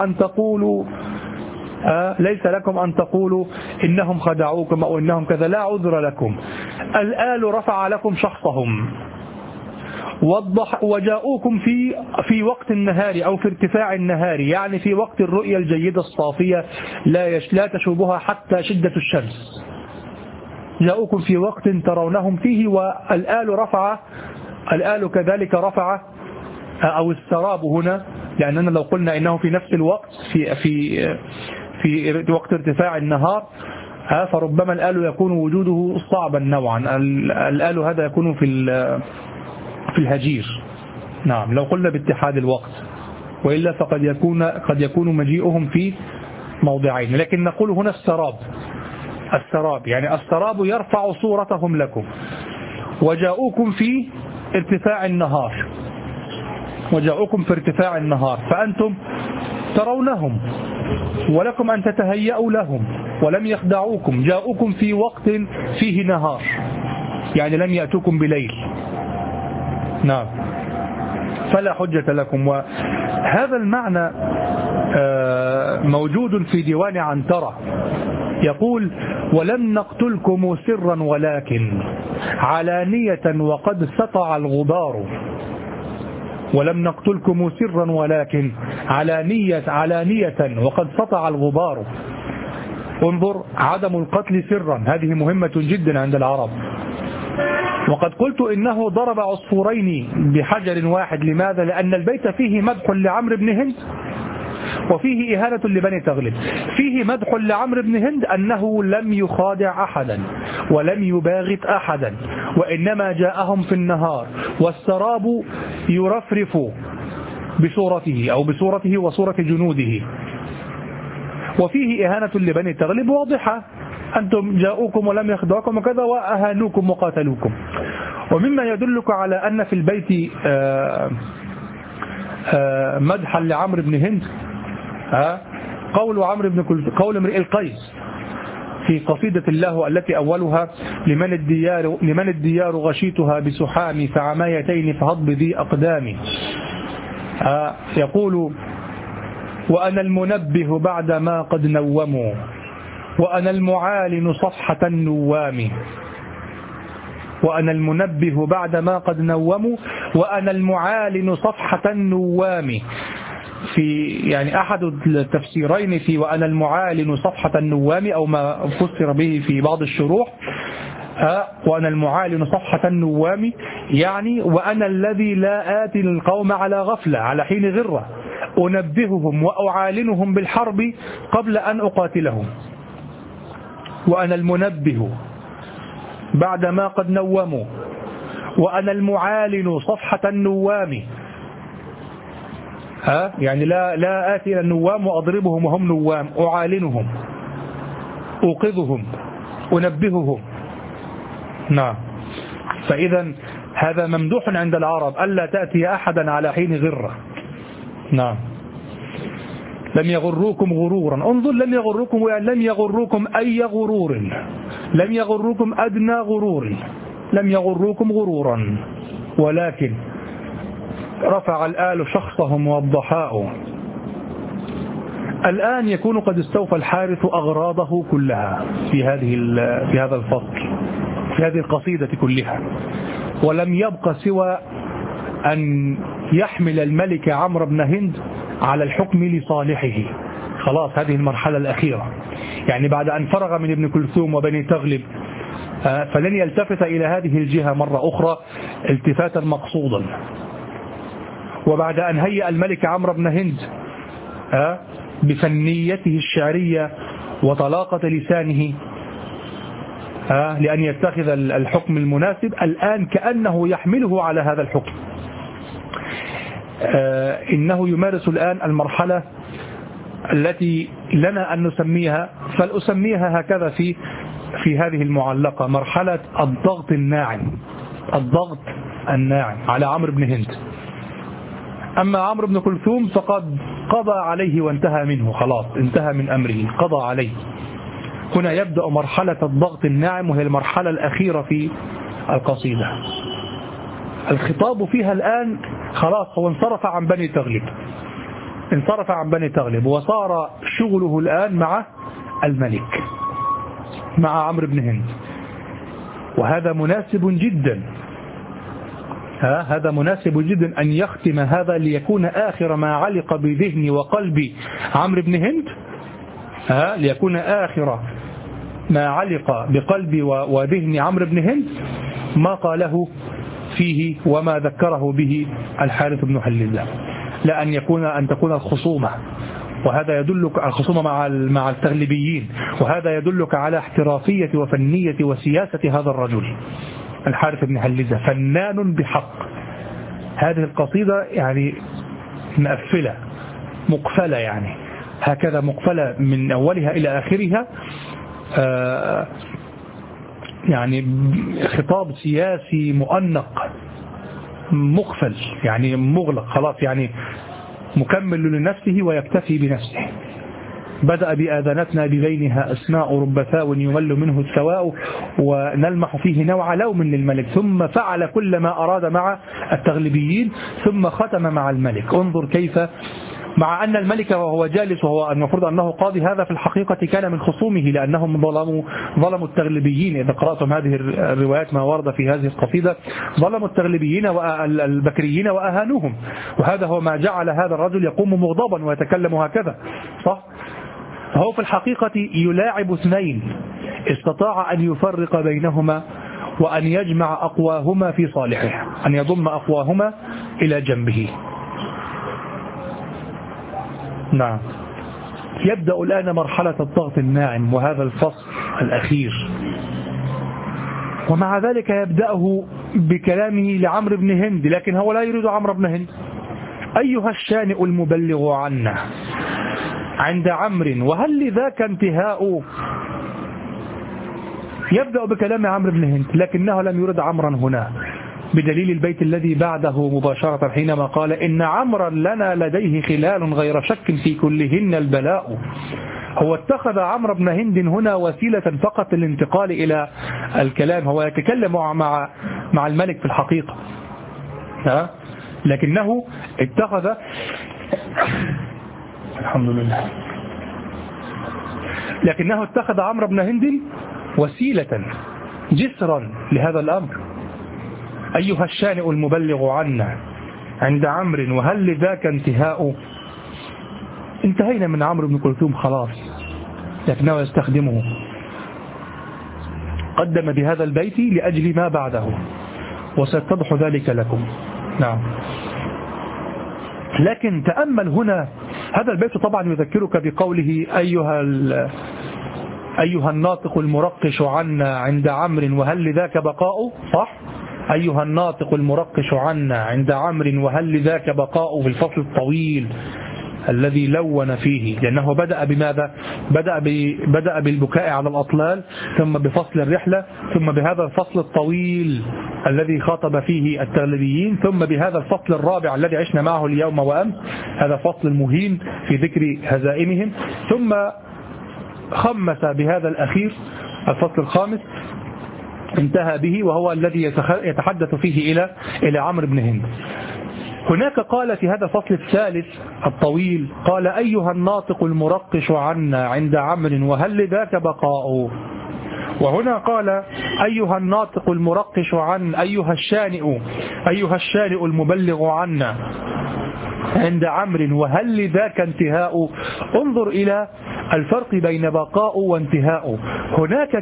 أن تقولوا إنهم خدعوكم أو إنهم كذا، لا عذر لكم. الآل رفع لكم شخصهم وجاءوكم في وقت النهار أو في ارتفاع النهار، يعني في وقت الرؤية الجيدة الصافية لا تشوبها حتى شدة الشمس. جاءوكم في وقت ترونهم فيه، الآل كذلك رفع، أو السراب هنا، لأننا لو قلنا إنه في نفس الوقت في وقت ارتفاع النهار، فربما الآل يكون وجوده صعبا نوعا. الآل هذا يكون في الهجير. نعم، لو قلنا باتحاد الوقت. وإلا فقد قد يكون مجيئهم في موضعين. لكن نقول هنا السراب يعني السراب يرفع صورتهم لكم، وجاءوكم في ارتفاع النهار، فأنتم ترونهم ولكم أن تتهيأوا لهم، ولم يخدعوكم، جاءوكم في وقت فيه نهار، يعني لم يأتوكم بليل. نعم، فلا حجة لكم. وهذا المعنى موجود في ديوان عنترة، يقول: ولم نقتلكم سرا ولكن علانية وقد سطع الغبار. ولم نقتلكم سرا ولكن علانية وقد سطع الغبار. انظر، عدم القتل سرا هذه مهمة جدا عند العرب. وقد قلت إنه ضرب عصفورين بحجر واحد. لماذا؟ لأن البيت فيه مدح لعمرو بن هند وفيه إهانة لبني تغلب. فيه مدح لعمرو بن هند أنه لم يخادع أحدا ولم يباغت أحدا، وإنما جاءهم في النهار والسراب يرفرف بصورته أو بصورته وصورة جنوده. وفيه إهانة لبني تغلب واضحة، أنتم جاءوكم ولم يخدعوكم وكذا وأهانوكم وقاتلوكم. ومما يدلك على أن في البيت مدحا لعمرو بن هند قول امرئ القيس في قصيدة الله التي أولها: لمن الديار غشيتها بسحامي فعمايتين فهض ذي أقدامي. يقول: وأنا المنبه بعد ما قد نوموا وأنا المعالن صفحة النوام. وأنا المنبه بعد ما قد نوموا وأنا المعالن صفحة النوام. في يعني أحد التفسيرين في وأنا المعالن صفحة النوام، أو ما فسر به في بعض الشروح وأنا المعالن صفحة النوام، يعني وأنا الذي لا آتي للقوم على غفلة على حين غرة، أنبههم وأعالنهم بالحرب قبل أن أقاتلهم. وأنا المنبه بعد ما قد نوموا وأنا المعالن صفحة النوام. يعني لا آتي إلى النوام وأضربهم وهم نوام، أعالنهم، أوقظهم، أنبههم. نعم، فإذا هذا ممدوح عند العرب، ألا تأتي أحدا على حين غرة. نعم، لم يغروكم غرورا. انظر، لم يغروكم، يعني لم يغروكم أي غرور، لم يغروكم أدنى غرور، لم يغروكم غرورا، ولكن رفع الآل شخصهم والضحاء. الآن يكون قد استوفى الحارث أغراضه كلها في هذا الفصل، في هذه القصيدة كلها، ولم يبق سوى أن يحمل الملك عمرو بن هند على الحكم لصالحه. خلاص، هذه المرحلة الأخيرة، يعني بعد أن فرغ من ابن كلثوم وبني تغلب فلن يلتفت إلى هذه الجهة مرة أخرى التفاتا مقصودا. وبعد أن هيأ الملك عمرو بن هند بفنيته الشعرية وطلاقة لسانه لأن يتخذ الحكم المناسب، الآن كأنه يحمله على هذا الحكم. إنه يمارس الآن المرحلة التي لنا أن نسميها، فلأسميها هكذا في هذه المعلقة: مرحلة الضغط الناعم، الضغط الناعم على عمرو بن هند. أما عمرو بن كلثوم فقد قضى عليه وانتهى منه، خلاص انتهى من أمره، قضى عليه. هنا يبدأ مرحلة الضغط الناعم، وهي المرحلة الأخيرة في القصيدة. الخطاب فيها الآن خلاص هو انصرف عن بني تغلب، انصرف عن بني تغلب، وصار شغله الآن مع الملك، مع عمرو بن هند. وهذا مناسب جدا، هذا مناسب جدا أن يختم هذا ليكون آخر ما علق بذهن وقلب عمرو بن هند، ليكون آخر ما علق بقلب وذهن عمرو بن هند ما قاله فيه وما ذكره به الحارث بن حليزة، لا أن تكون الخصومة، وهذا يدلك على الخصومة مع التغلبيين، وهذا يدلك على احترافية وفنية وسياسة هذا الرجل الحارث بن حليزة، فنان بحق. هذه القصيدة يعني مقفلة، مقفلة، يعني هكذا مقفلة من أولها إلى آخرها، يعني خطاب سياسي مؤنق مقفل، يعني مغلق خلاص، يعني مكمل لنفسه ويكتفي بنفسه. بدأ بآذانتنا ببينها أسماء ربثاء يمل منه السواء ونلمح فيه نوع لوم للملك، ثم فعل كل ما أراد مع التغلبيين ثم ختم مع الملك. انظر كيف، مع أن الملك وهو جالس وهو المفروض أنه قاضي، هذا في الحقيقة كان من خصومه لأنهم ظلموا التغلبيين. إذا قرأتم هذه الروايات ما ورد في هذه القصيدة، ظلموا التغلبيين والبكريين وأهانوهم، وهذا هو ما جعل هذا الرجل يقوم مغضبا ويتكلم هكذا، صح؟ هو في الحقيقة يلاعب اثنين استطاع أن يفرق بينهما وأن يجمع أقواهما في صالحه، أن يضم أقواهما إلى جنبه. نعم. يبدأ الآن مرحلة الضغط الناعم وهذا الفصل الأخير، ومع ذلك يبدأه بكلامه لعمرو بن هند، لكن هو لا يريد عمرو بن هند. أيها الشانئ المبلغ عنا عند عمرو وهل لذاك انتهاء. يبدأ بكلام عمرو بن هند، لكنه لم يرد عمرا هنا، بدليل البيت الذي بعده مباشرة حينما قال إن عمرا لنا لديه خلال غير شك في كلهن البلاء. هو اتخذ عمرو بن هند هنا وسيلة فقط للانتقال إلى الكلام، هو يتكلم مع الملك في الحقيقة، لكنه اتخذ الحمد لله، لكنه اتخذ عمرو بن هند وسيلة جسرا لهذا الأمر. أيها الشانئ المبلغ عنا عند عمرو وهل لذاك انتهاء. انتهينا من عمرو بن كلثوم خلاص، لكنه يستخدمه. قدم بهذا البيت لأجل ما بعده وستتضح ذلك لكم. نعم. لكن تأمل هنا هذا البيت طبعا يذكرك بقوله أيها الناطق المرقش عنا عند عمرو وهل لذاك بقاء، صح؟ أيها الناطق المرقش عنا عند عمرو وهل لذاك بقاء، في الفصل الطويل الذي لون فيه، لأنه بدأ بماذا؟ بدأ بالبكاء على الأطلال، ثم بفصل الرحلة، ثم بهذا الفصل الطويل الذي خاطب فيه التغلبيين، ثم بهذا الفصل الرابع الذي عشنا معه اليوم وأمس، هذا فصل المهين في ذكر هزائمهم، ثم خمس بهذا الأخير الفصل الخامس انتهى به، وهو الذي يتحدث فيه إلى عمرو بن هند. هناك قال في هذا الفصل الثالث الطويل، قال أيها الناطق المرقش عنا عند عمرو وهل لذاك بقاء. وهنا قال أيها الناطق المرقش عن أيها الشانئ المبلغ عنا عند عمرو وهل لذاك انتهاء. انظر إلى الفرق بين بقاء وانتهاء. هناك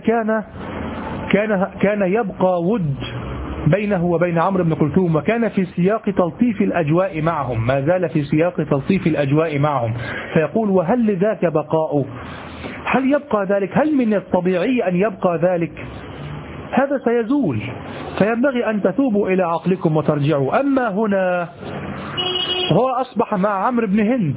كان يبقى ود بينه وبين عمرو بن كلثوم، وكان في سياق تلطيف الأجواء معهم، ما زال في سياق تلطيف الأجواء معهم، فيقول وهل لذاك بقاء. هل يبقى ذلك؟ هل من الطبيعي أن يبقى ذلك؟ هذا سيزول، فينبغي أن تتوبوا إلى عقلكم وترجعوا. أما هنا هو أصبح مع عمرو بن هند،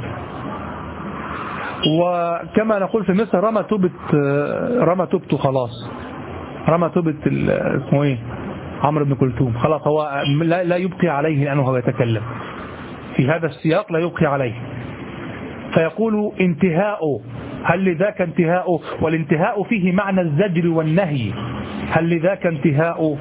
وكما نقول في مصر رمى توبته خلاص، رمى توبة اسمه ايه عمرو بن كلثوم خلاص، هو لا يبقي عليه لأنه هو يتكلم في هذا السياق، لا يبقي عليه، فيقول انتهاء. هل لذاك انتهاء؟ والانتهاء فيه معنى الزجر والنهي. هل لذاك انتهاء؟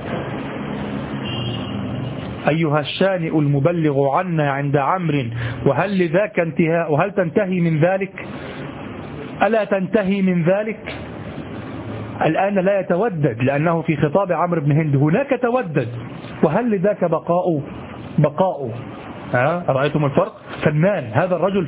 أيها الشانئ المبلغ عنا عند عمرو وهل لذاك انتهاء. هل تنتهي من ذلك؟ ألا تنتهي من ذلك؟ الآن لا يتودد لأنه في خطاب عمرو بن هند، هناك تودد. وهل لذاك بقاء. رأيتم الفرق؟ فنان، هذا الرجل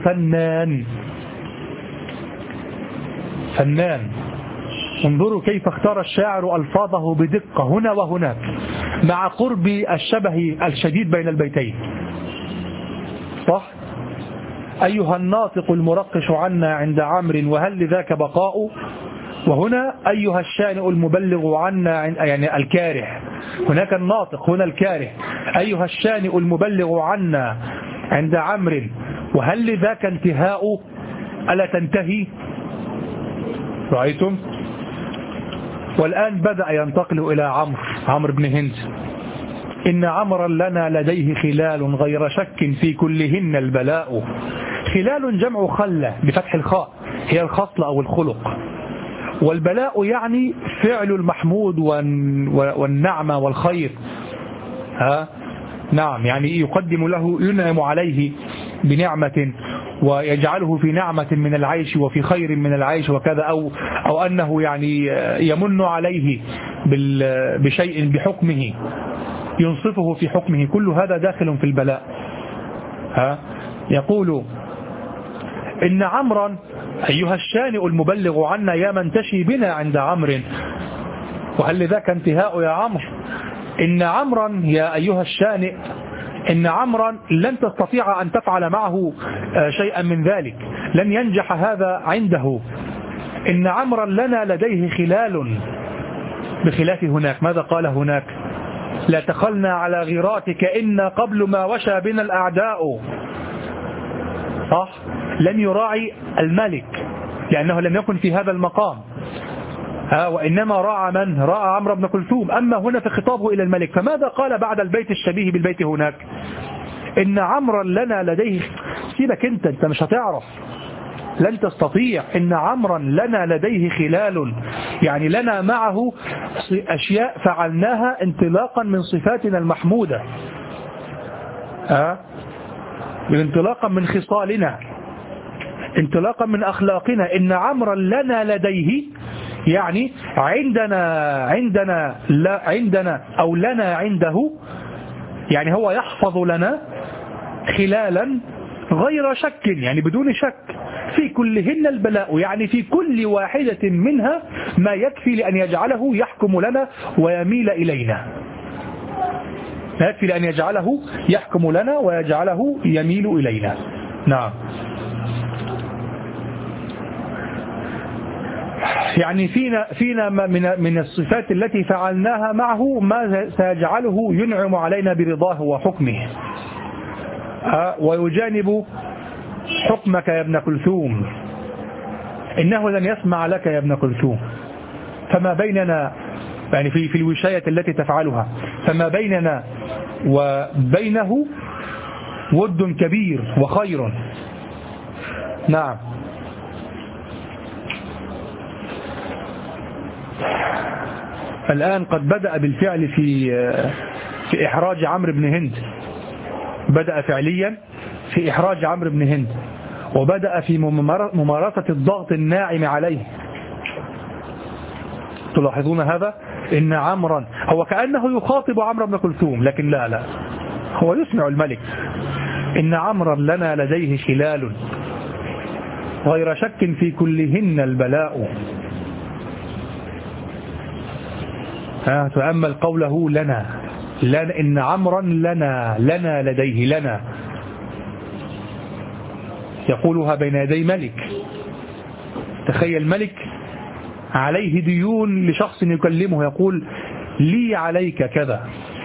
فنان. انظروا كيف اختار الشاعر ألفاظه بدقة هنا وهناك، مع قرب الشبه الشديد بين البيتين، صح؟ أيها الناطق المرقش عنا عند عمرو وهل لذاك بقاء. وهنا أيها الشانئ المبلغ عنا يعني الكاره، هناك الناطق هنا الكاره. أيها الشانئ المبلغ عنا عند عمرو وهل لذاك انتهاء؟ ألا تنتهي؟ رأيتم؟ والآن بدأ ينتقل إلى عمرو بن هند. إن عمرا لنا لديه خلال غير شك في كلهن البلاء. خلال جمع خلة بفتح الخاء، هي الخصل أو الخلق. والبلاء يعني فعل المحمود والنعمة والخير. نعم، يعني يقدم له، ينعم عليه بنعمة ويجعله في نعمة من العيش وفي خير من العيش وكذا، أو أنه يعني يمن عليه بشيء بحكمه، ينصفه في حكمه. كل هذا داخل في البلاء. يقول إن عمرا أيها الشانئ المبلغ عنا يا من تشي بنا عند عمرو. وهل لذاك انتهاء يا عمرو؟ إن عمرا يا أيها الشانئ، إن عمرا لن تستطيع أن تفعل معه شيئا من ذلك، لن ينجح هذا عنده. إن عمرا لنا لديه خلال، بخلاف هناك. ماذا قال هناك؟ لا تخلنا على غيراتك إن قبل ما وشى بنا الأعداء. صح؟ لم يراعي الملك لأنه لم يكن في هذا المقام، وإنما راعى من؟ راعى عمرو بن كلثوم. أما هنا فخطابه إلى الملك. فماذا قال بعد البيت الشبيه بالبيت هناك؟ إن عمرا لنا لديه، سيبك أنت مش هتعرف، لن تستطيع. إن عمرا لنا لديه خلال، يعني لنا معه أشياء فعلناها انطلاقا من صفاتنا المحمودة، انطلاقا من خصالنا، انطلاقا من أخلاقنا. إن عمرا لنا لديه يعني عندنا أو لنا عنده، يعني هو يحفظ لنا خلالا غير شك، يعني بدون شك، في كلهن البلاء، يعني في كل واحدة منها ما يكفي لأن يجعله يحكم لنا ويميل إلينا، ما يكفي لأن يجعله يحكم لنا ويجعله يميل إلينا. نعم، يعني فينا من الصفات التي فعلناها معه ما سيجعله ينعم علينا برضاه وحكمه، ويجانب حكمك يا ابن كلثوم. إنه لن يسمع لك يا ابن كلثوم. فما بيننا، يعني في الوشاية التي تفعلها، فما بيننا وبينه ود كبير وخير. نعم. الآن قد بدأ بالفعل في إحراج عمرو بن هند، بدأ فعليا في إحراج عمرو بن هند، وبدأ في ممارسة الضغط الناعم عليه. تلاحظون هذا؟ إن عمرا هو كأنه يخاطب عمرو بن كلثوم، لكن لا، هو يسمع الملك. إن عمرا لنا لديه خلال غير شك في كلهن البلاء. تأمل قوله لنا، إن عمرا لنا لديه، لنا يقولها بين يدي ملك. تخيل ملك عليه ديون لشخص يكلمه، يقول لي عليك كذا.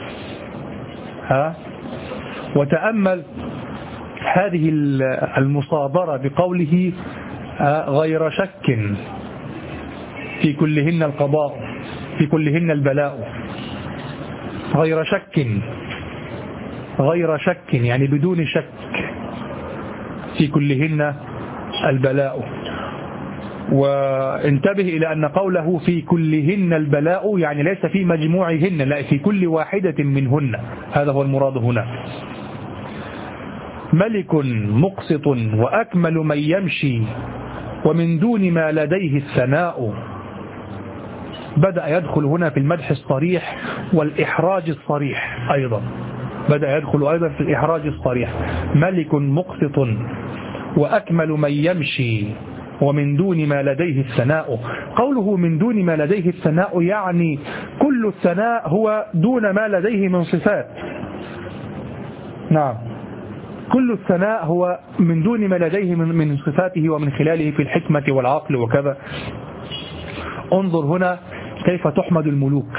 وتأمل هذه المصادرة بقوله غير شك في كلهن القضاء، في كلهن البلاء. غير شك يعني بدون شك، في كلهن البلاء. وانتبه إلى أن قوله في كلهن البلاء يعني ليس في مجموعهن، لا، في كل واحدة منهن. هذا هو المراد هنا. ملك مقسط وأكمل من يمشي ومن دون ما لديه الثناء. بدأ يدخل هنا في المدح الصريح والإحراج الصريح أيضا، بدأ يدخل أيضا في الإحراج الصريح. ملك مقسط وأكمل من يمشي ومن دون ما لديه الثناء. قوله من دون ما لديه الثناء يعني كل الثناء هو دون ما لديه من صفات. نعم، كل الثناء هو من دون ما لديه من صفاته ومن خلاله في الحكمة والعقل وكذا. انظر هنا كيف تحمد الملوك.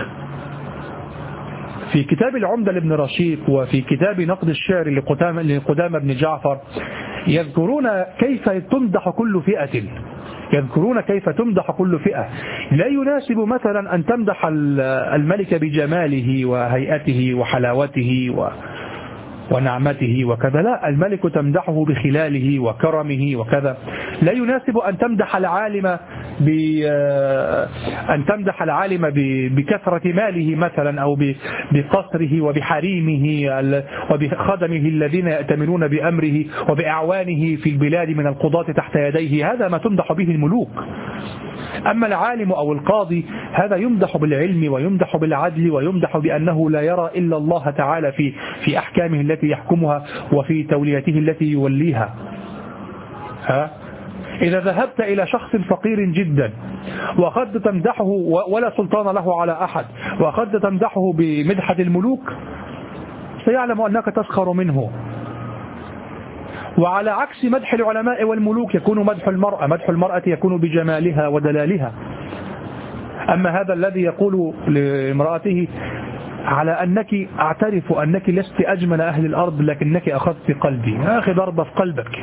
في كتاب العمدة لابن رشيق وفي كتاب نقد الشعر لقدامة بن جعفر يذكرون كيف تمدح كل فئة، يذكرون كيف تمدح كل فئة. لا يناسب مثلا أن تمدح الملك بجماله وهيئته وحلاوته ونعمته وكذا، لا، الملك تمدحه بخلاله وكرمه وكذا. لا يناسب أن تمدح العالم بكثرة ماله مثلا، أو بقصره وبحريمه وبخدمه الذين يأتمرون بأمره وبأعوانه في البلاد من القضاة تحت يديه. هذا ما تمدح به الملوك. أما العالم أو القاضي هذا يمدح بالعلم ويمدح بالعدل ويمدح بأنه لا يرى إلا الله تعالى في أحكامه التي يحكمها وفي توليته التي يوليها. إذا ذهبت إلى شخص فقير جدا وقد تمدحه ولا سلطان له على أحد، وقد تمدحه بمدحة الملوك، سيعلم أنك تسخر منه. وعلى عكس مدح العلماء والملوك يكون مدح المرأة يكون بجمالها ودلالها. أما هذا الذي يقول لامرأته على أنك أعترف أنك لست أجمل أهل الأرض لكنك أخذت قلبي، يا أخي ضربة في قلبك،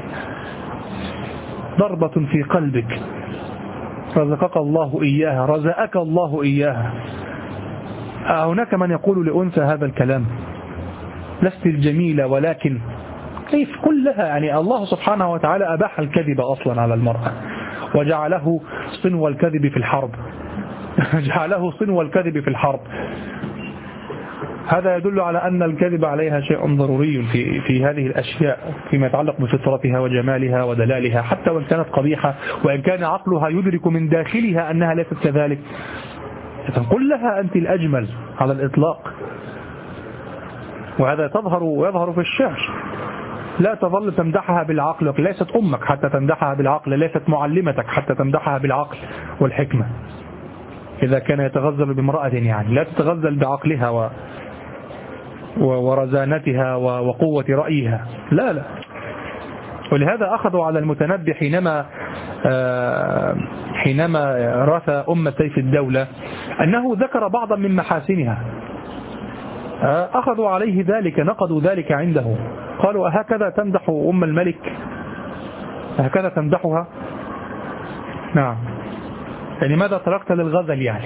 ضربة في قلبك، رزقك الله إياها. هناك من يقول لأنثى هذا الكلام، لست الجميلة ولكن كيف كلها، يعني الله سبحانه وتعالى أباح الكذب أصلا على المرأة وجعله صنو الكذب في الحرب جعله صنو الكذب في الحرب. هذا يدل على أن الكذب عليها شيء ضروري في هذه الأشياء فيما يتعلق بفطرتها وجمالها ودلالها، حتى وإن كانت قبيحة وإن كان عقلها يدرك من داخلها أنها ليست كذلك. قل لها أنت الأجمل على الإطلاق. وهذا يظهر في الشعر. لا تظل تمدحها بالعقل، ليست أمك حتى تمدحها بالعقل، ليست معلمتك حتى تمدحها بالعقل والحكمة. إذا كان يتغزل بامرأة يعني لا تتغزل بعقلها ورزانتها وقوة رأيها، لا. ولهذا أخذوا على المتنبي حينما رثى أم سيف الدولة أنه ذكر بعضا من محاسنها، أخذوا عليه ذلك، نقضوا ذلك عنده، قالوا أهكذا تمدح أم الملك؟ أهكذا تمدحها؟ نعم، يعني ماذا تركت للغزل يعني؟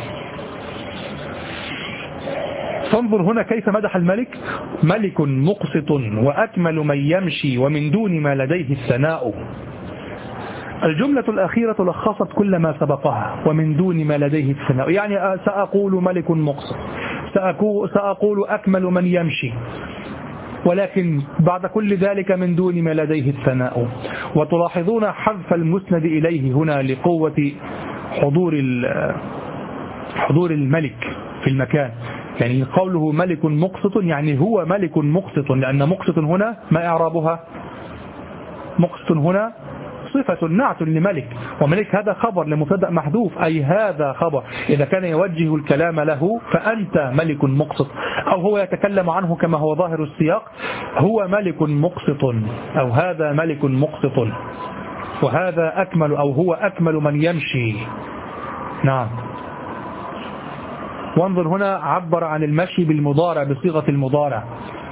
فانظر هنا كيف مدح الملك: ملك مقسط وأكمل من يمشي ومن دون ما لديه الثناء. الجملة الأخيرة لخصت كل ما سبقها، ومن دون ما لديه الثناء، يعني سأقول ملك مقسط، سأقول أكمل من يمشي، ولكن بعد كل ذلك من دون ما لديه الثناء. وتلاحظون حذف المسند إليه هنا لقوة حضور الملك في المكان، يعني قوله ملك مقسط يعني هو ملك مقسط، لأن مقسط هنا ما إعرابها؟ مقسط هنا صفة نعت لملك، وملك هذا خبر لمبتدأ محذوف، أي هذا خبر. إذا كان يوجه الكلام له فأنت ملك مقسط، أو هو يتكلم عنه كما هو ظاهر السياق، هو ملك مقسط أو هذا ملك مقسط، وهذا أكمل أو هو أكمل من يمشي. نعم. وانظر هنا عبر عن المشي بالمضارع بصيغة المضارع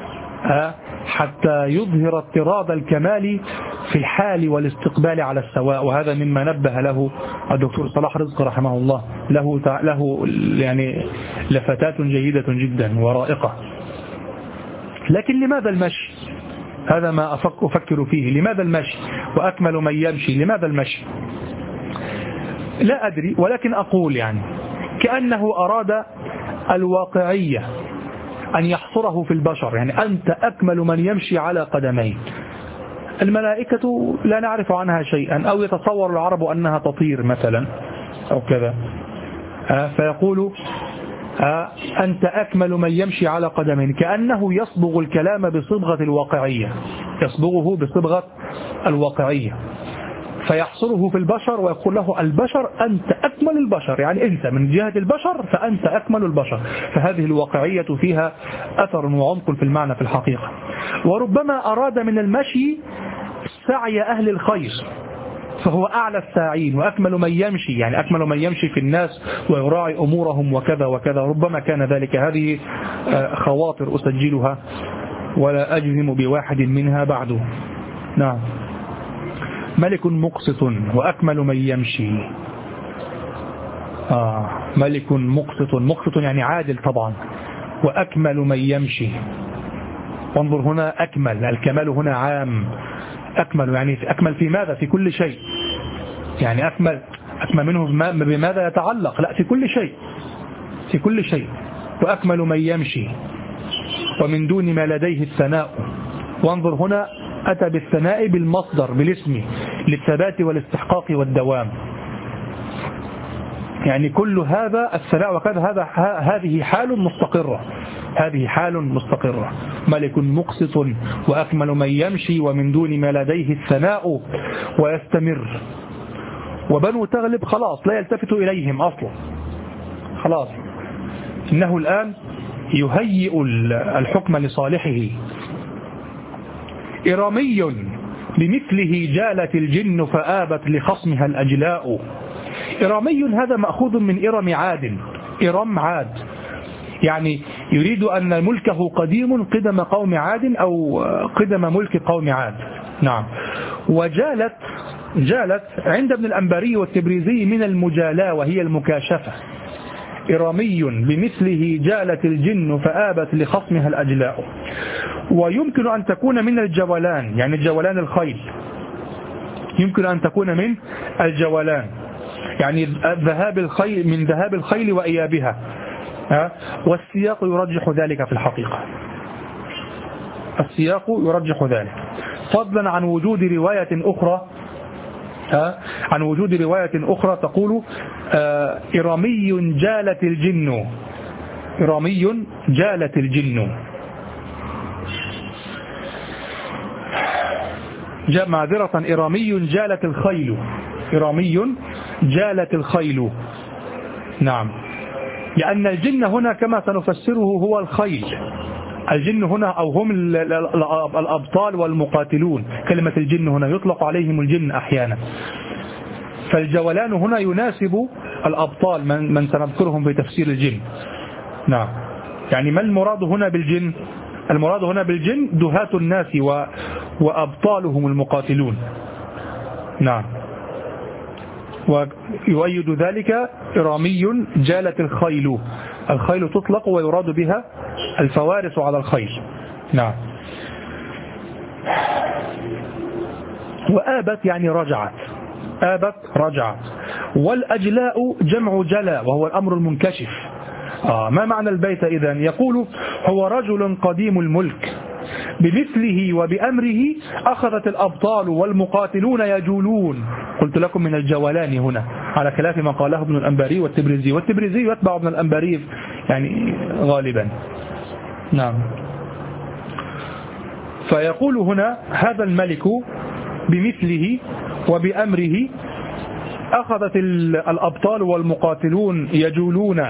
حتى يظهر اضطراد الكمال في الحال والاستقبال على السواء، وهذا مما نبه له الدكتور صلاح رزق رحمه الله، له يعني لفتات جيدة جدا ورائقة. لكن لماذا المشي؟ هذا ما أفكر فيه، لماذا المشي؟ وأكمل من يمشي، لماذا المشي؟ لا أدري، ولكن أقول يعني كأنه أراد الواقعية أن يحصره في البشر، يعني أنت أكمل من يمشي على قدمين. الملائكة لا نعرف عنها شيئا، أو يتصور العرب أنها تطير مثلا أو كذا، فيقول أنت أكمل من يمشي على قدمين، كأنه يصبغ الكلام بصبغة الواقعية، يصبغه بصبغة الواقعية، فيحصره في البشر ويقول له البشر أنت أكمل البشر، يعني أنت من جهة البشر فأنت أكمل البشر. فهذه الواقعية فيها أثر وعمق في المعنى في الحقيقة. وربما أراد من المشي سعي أهل الخير، فهو أعلى الساعين وأكمل من يمشي، يعني أكمل من يمشي في الناس ويراعي أمورهم وكذا وكذا، ربما كان ذلك. هذه خواطر أسجلها ولا أجزم بواحد منها بعده. نعم. ملك مقسط وأكمل من يمشي. ملك مقسط، مقسط يعني عادل طبعا، وأكمل من يمشي. وانظر هنا أكمل، الكمال هنا عام. أكمل يعني أكمل في ماذا؟ في كل شيء. يعني أكمل منه بماذا يتعلق؟ لا، في كل شيء، في كل شيء. وأكمل من يمشي ومن دون ما لديه الثناء. وانظر هنا أتى بالثناء بالمصدر بالاسم للثبات والاستحقاق والدوام. يعني كل هذا الثناء وكذا هذه حال مستقرة، هذه حال مستقرة. ملك مقسط وأكمل من يمشي ومن دون ما لديه الثناء ويستمر. وبنو تغلب خلاص لا يلتفت إليهم أصلا، خلاص إنه الآن يهيئ الحكم لصالحه. إرامي بمثله جالت الجن فآبت لخصمها الأجلاء. إرامي هذا مأخوذ من إرم عاد، إرم عاد، يعني يريد أن ملكه قديم قدم قوم عاد أو قدم ملك قوم عاد. نعم. وجالت، جالت عند ابن الأنباري والتبريزي من المجالاة وهي المكاشفة. إرامي بمثله جالت الجن فآبت لخصمها الأجلاء. ويمكن أن تكون من الجولان، يعني الجولان الخيل، يمكن أن تكون من الجولان، يعني ذهاب الخيل، من ذهاب الخيل وإيابها. والسياق يرجح ذلك في الحقيقة، السياق يرجح ذلك، فضلا عن وجود رواية أخرى، عن وجود رواية أخرى تقول إرامي جالت الجن، إرامي جالت الجن. معذرة، إرامي جالت الخيل، إرامي جالت الخيل. نعم، لأن الجن هنا كما سنفسره هو الخيل. الجن هنا أو هم الأبطال والمقاتلون. كلمة الجن هنا يطلق عليهم الجن أحيانا. فالجولان هنا يناسب الأبطال من سنذكرهم في تفسير الجن. نعم، يعني ما المراد هنا بالجن؟ المراد هنا بالجن دهاة الناس وأبطالهم المقاتلون. نعم. ويؤيد ذلك إرامي جالت الخيل، الخيل تطلق ويراد بها الفوارس على الخيل. نعم. وآبت يعني رجعت، آبت رجعت. والأجلاء جمع جلا وهو الأمر المنكشف. ما معنى البيت إذن؟ يقول هو رجل قديم الملك بمثله وبأمره أخذت الأبطال والمقاتلون يجولون. قلت لكم من الجولان هنا على خلاف ما قاله ابن الأنباري والتبريزي، والتبريزي يتبع ابن الأنباري يعني غالبا. نعم. فيقول هنا هذا الملك بمثله وبأمره أخذت الأبطال والمقاتلون يجولون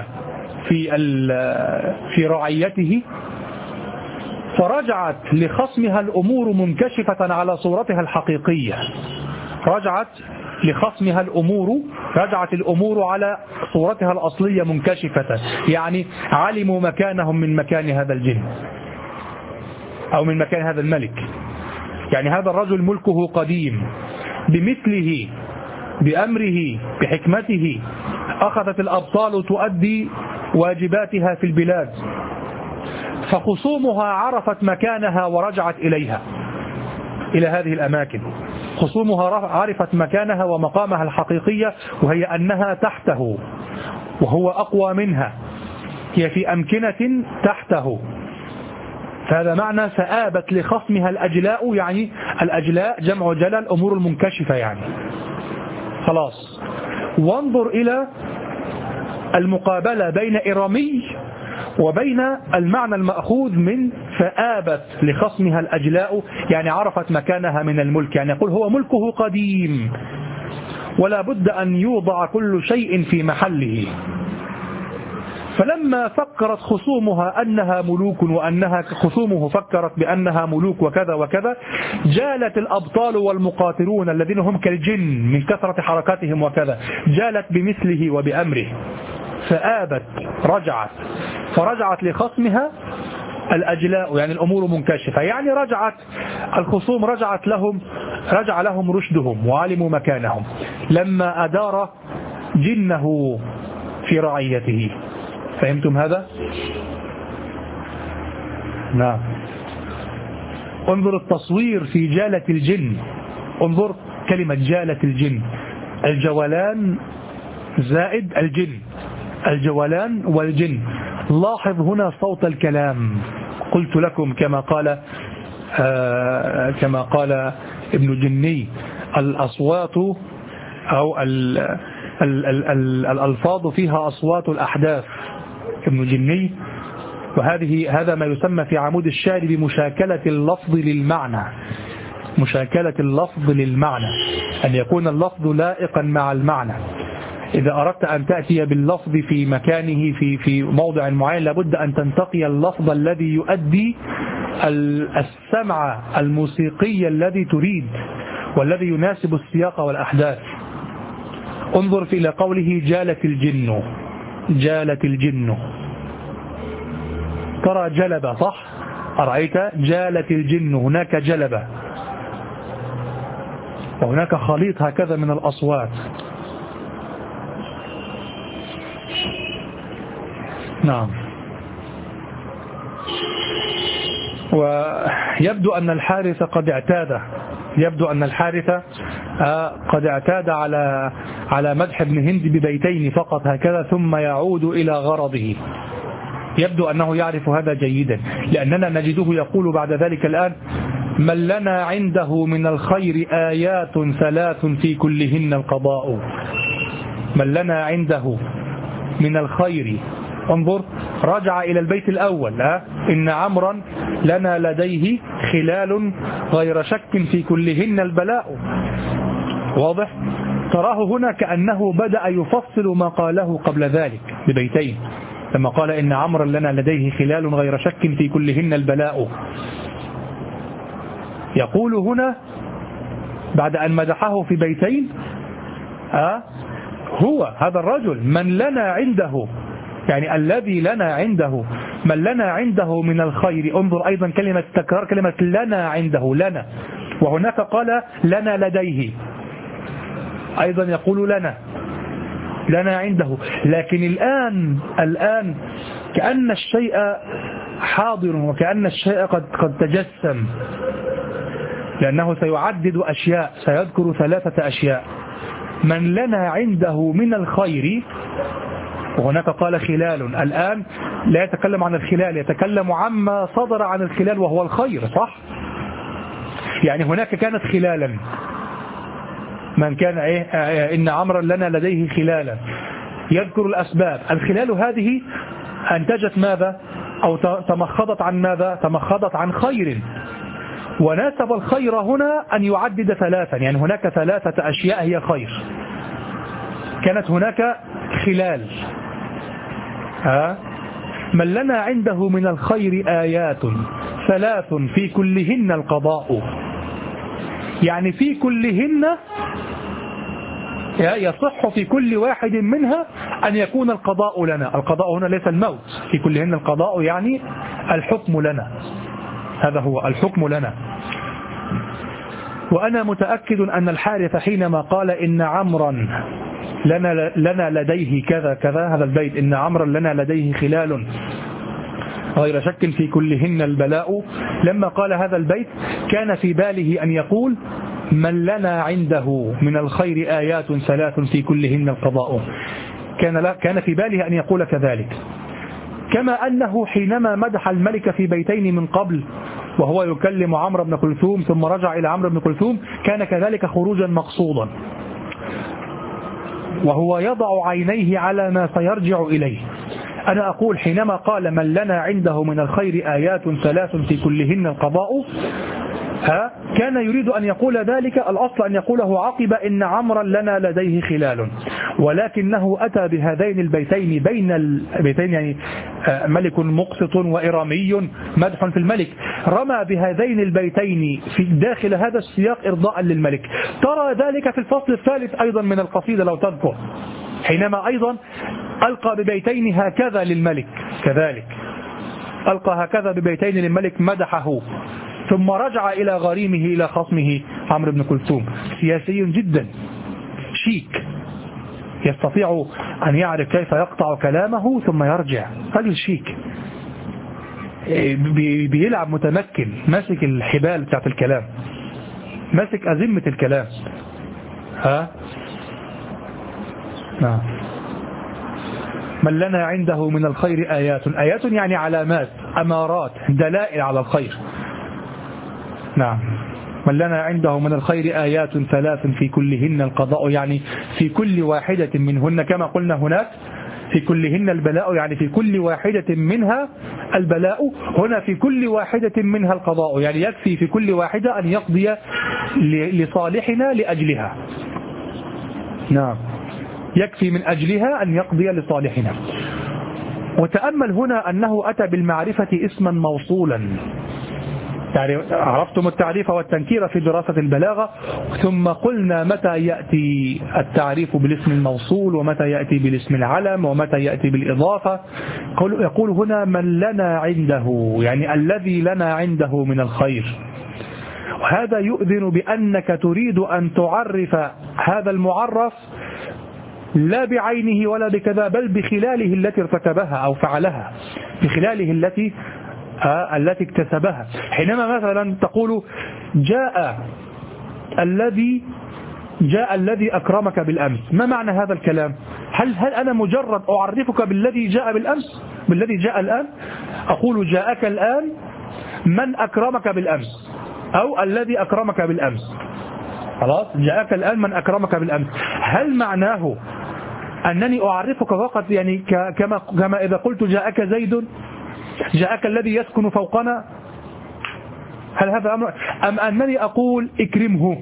في رعيته، فرجعت لخصمها الأمور منكشفة على صورتها الحقيقية. رجعت لخصمها الأمور، رجعت الأمور على صورتها الأصلية منكشفة، يعني علموا مكانهم من مكان هذا الجن أو من مكان هذا الملك. يعني هذا الرجل ملكه قديم، بمثله بأمره بحكمته أخذت الأبطال تؤدي واجباتها في البلاد، فخصومها عرفت مكانها ورجعت إليها، إلى هذه الأماكن. خصومها عرفت مكانها ومقامها الحقيقية، وهي أنها تحته وهو أقوى منها، هي في أمكنة تحته. فهذا معنى فآبت لخصمها الأجلاء، يعني الأجلاء جمع جلال، الأمور المنكشفة يعني. خلاص. وانظر إلى المقابلة بين إرامي وبين المعنى المأخوذ من فآبت لخصمها الأجلاء، يعني عرفت مكانها من الملك. يعني يقول هو ملكه قديم ولا بد أن يوضع كل شيء في محله. فلما فكرت خصومها أنها ملوك، وأنها خصومه فكرت بأنها ملوك وكذا وكذا، جالت الأبطال والمقاتلون الذين هم كالجن من كثرة حركاتهم وكذا، جالت بمثله وبأمره، فآبت رجعت، فرجعت لخصمها الأجلاء، يعني الأمور منكشفة، يعني رجعت الخصوم رجع لهم رشدهم وعلموا مكانهم لما أدار جنه في رعيته. فهمتم هذا؟ نعم. انظر التصوير في جالة الجن، انظر كلمة جالة الجن، الجولان زائد الجن، الجولان والجن. لاحظ هنا صوت الكلام. قلت لكم كما قال ابن جني الأصوات أو الألفاظ فيها أصوات الأحداث، ابن جني. هذا ما يسمى في عمود الشعر بمشاكلة اللفظ للمعنى. مشاكلة اللفظ للمعنى، أن يكون اللفظ لائقا مع المعنى. إذا أردت أن تأتي باللفظ في مكانه في موضع معين لابد أن تنتقي اللفظ الذي يؤدي السمع الموسيقي الذي تريد والذي يناسب السياق والأحداث. انظر إلى قوله جالت الجن، جالت الجن، ترى جلبة صح؟ أرأيت جالت الجن، هناك جلبة وهناك خليط هكذا من الأصوات. نعم. ويبدو أن الحارث قد اعتاد على مدح ابن هند ببيتين فقط هكذا ثم يعود إلى غرضه. يبدو أنه يعرف هذا جيدا، لأننا نجده يقول بعد ذلك الآن: من لنا عنده من الخير آيات 3 في كلهن القضاء. من لنا عنده من الخير. انظر، رجع إلى البيت الأول: إن عمرا لنا لديه خلال غير شك في كلهن البلاء. واضح؟ تراه هنا كأنه بدأ يفصل ما قاله قبل ذلك ببيتين، لما قال إن عمرا لنا لديه خلال غير شك في كلهن البلاء. يقول هنا بعد أن مدحه في بيتين: هو هذا الرجل من لنا عنده، يعني الذي لنا عنده، من لنا عنده من الخير. انظر أيضا كلمة تكرار كلمة لنا عنده، لنا، وهناك قال لنا لديه، أيضا يقول لنا عنده. لكن الآن كأن الشيء حاضر وكأن الشيء قد تجسم، لأنه سيعدد أشياء، سيذكر 3 أشياء. من لنا عنده من الخير، وهناك قال خلال. الآن لا يتكلم عن الخلال، يتكلم عما صدر عن الخلال وهو الخير، صح؟ يعني هناك كانت خلالا، من كان إن عمرا لنا لديه خلالا، يذكر الأسباب. الخلال هذه أنتجت ماذا؟ أو تمخضت عن ماذا؟ تمخضت عن خير، وناسب الخير هنا أن يعدد 3، يعني هناك 3 أشياء هي خير. كانت هناك خلال. من لنا عنده من الخير آيات 3 في كلهن القضاء، يعني في كلهن يصح في كل واحد منها أن يكون القضاء لنا. القضاء هنا ليس الموت، في كلهن القضاء يعني الحكم لنا، هذا هو الحكم لنا. وأنا متأكد أن الحارث حينما قال إن عمرا لنا لديه كذا كذا، هذا البيت: إن عمرا لنا لديه خلال غير شك في كلهن البلاء، لما قال هذا البيت كان في باله أن يقول من لنا عنده من الخير آيات 3 في كلهن القضاء. كان في باله أن يقول كذلك. كما أنه حينما مدح الملك في بيتين من قبل وهو يكلم عمرو بن كلثوم ثم رجع إلى عمرو بن كلثوم، كان كذلك خروجا مقصودا، وهو يضع عينيه على ما سيرجع إليه. أنا أقول حينما قال من لنا عنده من الخير آيات 3 في كلهن القضاء، كان يريد أن يقول ذلك، الأصل أن يقوله عقب إن عمرا لنا لديه خلال، ولكنه أتى بهذين البيتين بين البيتين، يعني ملك مقسط وإرامي مدح في الملك، رمى بهذين البيتين في داخل هذا السياق إرضاء للملك. ترى ذلك في الفصل الثالث أيضا من القصيدة لو تذكر، حينما أيضا ألقى ببيتين هكذا للملك كذلك. ألقى هكذا ببيتين للملك مدحه، ثم رجع إلى غريمه إلى خصمه عمرو بن كلثوم. سياسي جدا شيك، يستطيع أن يعرف كيف يقطع كلامه ثم يرجع. رجل شيك بيلعب متمكن، ماسك الحبال بتاعت الكلام، ماسك أزمة الكلام. نعم. من لنا عنده من الخير آيات. آيات يعني علامات، أمارات، دلائل على الخير. نعم. من لنا عنده من الخير آيات 3 في كلهن القضاء، يعني في كل واحدة منهن، كما قلنا هناك في كلهن البلاء، يعني في كل واحدة منها البلاء، هنا في كل واحدة منها القضاء، يعني يكفي في كل واحدة أن يقضي لصالحنا لأجلها. نعم، يكفي من أجلها أن يقضي لصالحنا. وتأمل هنا أنه أتى بالمعرفة اسما موصولا. يعني عرفتم التعريف والتنكير في دراسة البلاغة، ثم قلنا متى يأتي التعريف بالاسم الموصول، ومتى يأتي بالاسم العلم، ومتى يأتي بالإضافة. يقول هنا من لنا عنده، يعني الذي لنا عنده من الخير. وهذا يؤذن بأنك تريد أن تعرف هذا المعرف لا بعينه ولا بكذا، بل بخلاله التي ارتكبها أو فعلها، بخلاله التي اكتسبها. حينما مثلا تقول جاء الذي أكرمك بالأمس، ما معنى هذا الكلام؟ هل أنا مجرد أعرفك بالذي جاء بالأمس، بالذي جاء الآن؟ أقول جاءك الآن من أكرمك بالأمس، أو الذي أكرمك بالأمس. خلاص، جاءك الآن من أكرمك بالأمس. هل معناه أنني أعرفك فقط، يعني كما إذا قلت جاءك زيد، جاءك الذي يسكن فوقنا؟ هل هذا أمر؟ أم أنني أقول اكرمه؟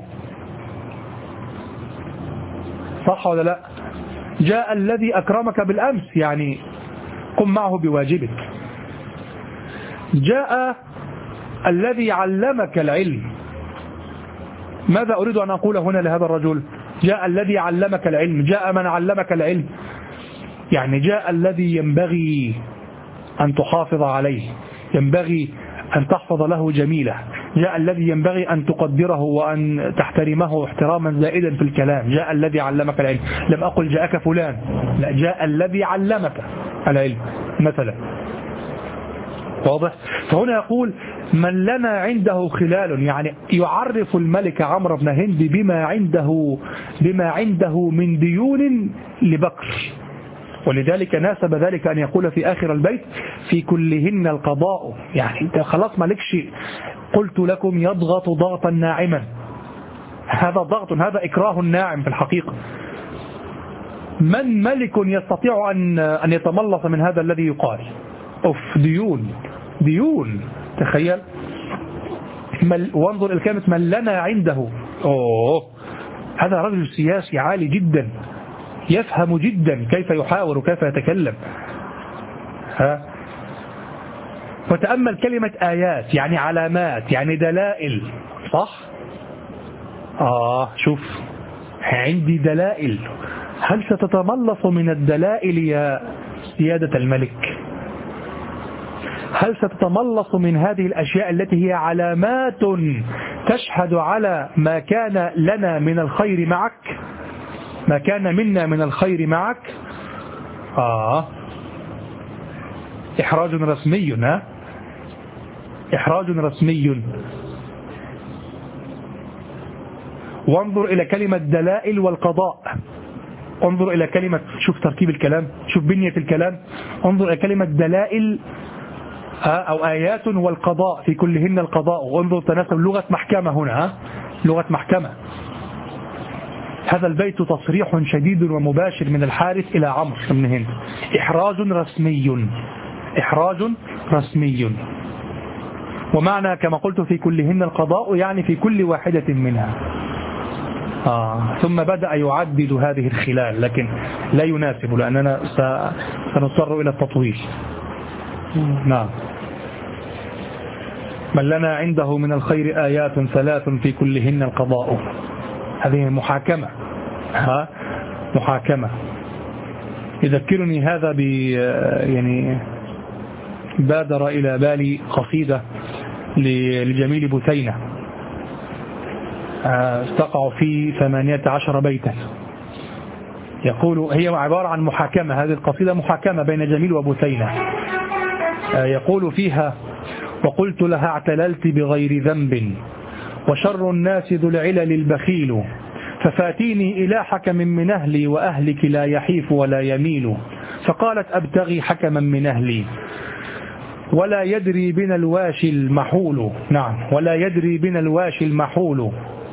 صح ولا لا؟ جاء الذي أكرمك بالأمس، يعني قم معه بواجبك. جاء الذي علمك العلم، ماذا أريد أن أقول هنا لهذا الرجل؟ جاء الذي علمك العلم، جاء من علمك العلم، يعني جاء الذي ينبغي أن تحافظ عليه، ينبغي أن تحفظ له جميلة، جاء الذي ينبغي أن تقدره وأن تحترمه احتراما زائدا في الكلام، جاء الذي علمك العلم. لم أقل جاءك فلان، لا، جاء الذي علمك العلم مثلا. واضح؟ فهنا يقول من لنا عنده خلال، يعني يعرف الملك عمرو بن هند بما عنده من ديون لبكر. ولذلك ناسب ذلك أن يقول في آخر البيت في كلهن القضاء، يعني انت خلاص مالكش، قلت لكم يضغط ضغطا ناعما. هذا ضغط، هذا إكراه ناعم في الحقيقة. من ملك يستطيع أن يتملص من هذا الذي يقال؟ ديون، تخيل. وانظر الكلمة من لنا عنده. هذا رجل سياسي عالي جدا، يفهم جدا كيف يحاور وكيف يتكلم. وتأمل كلمة آيات، يعني علامات، يعني دلائل، صح؟ شوف، عندي دلائل. هل ستتملص من الدلائل يا سيادة الملك؟ هل ستتملص من هذه الأشياء التي هي علامات تشهد على ما كان لنا من الخير معك، ما كان منا من الخير معك؟ إحراج رسمي، إحراج رسمي. وانظر إلى كلمة دلائل والقضاء، انظر إلى كلمة، شوف تركيب الكلام، شوف بنية الكلام، انظر إلى كلمة دلائل أو آيات والقضاء في كلهن القضاء، وانظر تناسب لغة محكمة هنا، لغة محكمة. هذا البيت تصريح شديد ومباشر من الحارث إلى عمرو بن هند، إحراج رسمي، إحراج رسمي. ومعنى كما قلت في كلهن القضاء، يعني في كل واحدة منها. ثم بدأ يعدد هذه الخلال، لكن لا يناسب لأننا سنضطر إلى التطويل. نعم. من لنا عنده من الخير آيات 3 في كلهن القضاء. هذه محاكمة، محاكمة. يذكرني هذا بادر إلى بالي قصيدة لجميل بثينة تقع في 18 بيتا. يقول هي عبارة عن محاكمة، هذه القصيدة محاكمة بين جميل وبثينة. يقول فيها: وقلت لها اعتللت بغير ذنب وشر الناس ذو العلل البخيل، ففاتيني إلى حكم من أهلي وأهلك لا يحيف ولا يميل. فقالت: أبتغي حكما من أهلي ولا يدري بنا الواشي المحول. نعم، ولا يدري بنا الواشي المحول.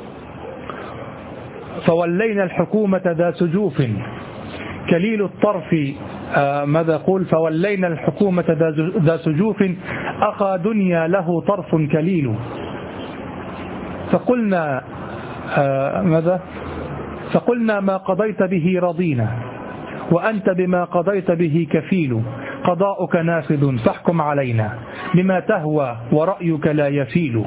فولينا الحكومة ذا سجوف كليل الطرف. ماذا يقول؟ فولينا الحكومة ذا سجوف أخا دنيا له طرف كليل. فقلنا ماذا؟ فقلنا ما قضيت به رضينا وأنت بما قضيت به كفيل، قضاؤك نافذ فاحكم علينا بما تهوى ورأيك لا يفيل.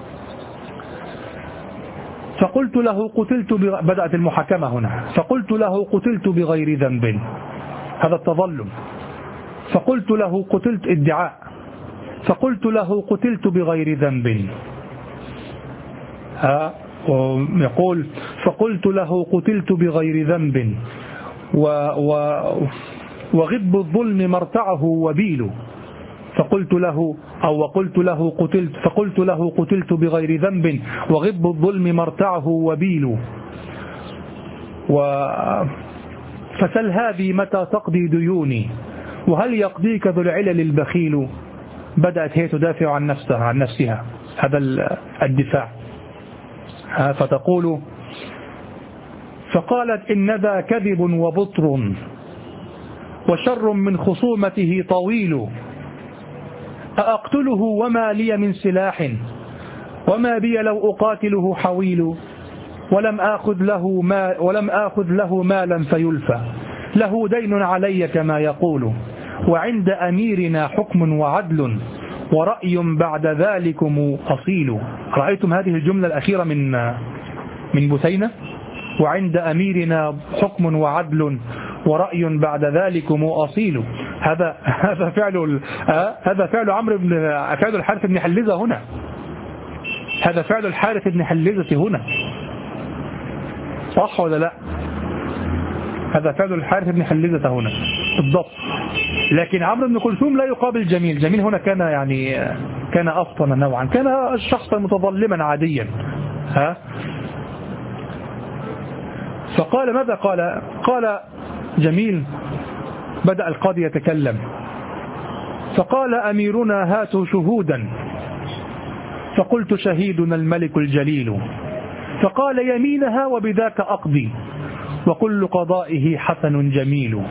فقلت له قتلت بدأت المحاكمة هنا. فقلت له قتلت بغير ذنب، هذا التظلم. فقلت له قتلت ادعاء. فقلت له قتلت بغير ذنب. يقول: فقلت له قتلت بغير ذنب وغب الظلم مرتعه وبيل. فقلت له وقلت له قتلت، فقلت له قتلت بغير ذنب وغب الظلم مرتعه وبيل. فسل هذه متى تقضي ديوني وهل يقضيك ذو العلل البخيل. بدأت هي تدافع عن نفسها هذا الدفاع. فتقول: فقالت: إن ذا كذب وبطر وشر من خصومته طويل، أأقتله وما لي من سلاح وما بي لو أقاتله حويل، ولم آخذ له مالا فيلفى، له دين علي كما يقول، وعند أميرنا حكم وعدل ورأي بعد ذلكم أصيل. رأيتم هذه الجملة الأخيرة من بثينة؟ وعند أميرنا حكم وعدل ورأي بعد ذلكم أصيل. هذا فعل عمرو بن فعل الحارث بن حلزة هنا. هذا فعل الحارث بن حلزة هنا، صح ولا لا؟ هذا فعل الحارث بن حلزة هنا بالضبط. لكن عمرو بن كلثوم لا يقابل جميل. جميل هنا كان أفطن نوعا، كان شخصا متظلما عاديا. فقال ماذا قال جميل؟ بدأ القاضي يتكلم. فقال: أميرنا هاتوا شهودا. فقلت: شهيدنا الملك الجليل. فقال: يمينها وبذاك أقضي وكل قضائه حسن جميل.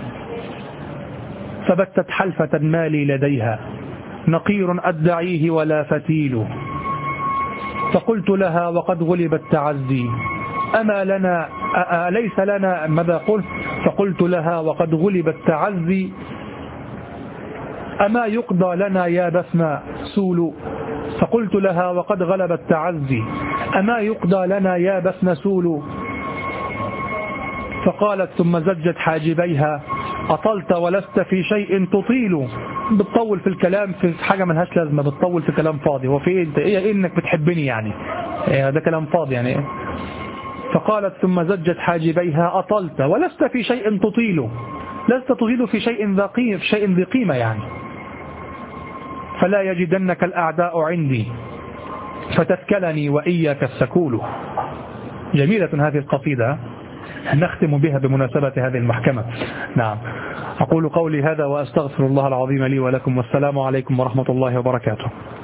فبتت حلفة مالي لديها نقير أدعيه ولا فتيل. فقلت لها وقد غلب التعزي أما لنا ليس لنا ماذا قلت؟ فقلت لها وقد غلب التعزي أما يقضى لنا يا بثم سول. فقلت لها وقد غلب التعزي أما يقضى لنا يا بثم سول. فقالت ثم زجت حاجبيها: أطلت ولست في شيء تطيل. بتطول في الكلام في حاجة ملهاش لازمة، بتطول في كلام فاضي. وفي انت ايه انك بتحبني يعني؟ ده كلام فاضي يعني. فقالت ثم زجت حاجبيها: أطلت ولست في شيء تطيل، لست تطيل في شيء ذي قيمة يعني. فلا يجدنك الأعداء عندي فتثكلني وإياك السكول. جميلة هذه القصيدة، نختم بها بمناسبة هذه المحكمة. نعم، أقول قولي هذا وأستغفر الله العظيم لي ولكم، والسلام عليكم ورحمة الله وبركاته.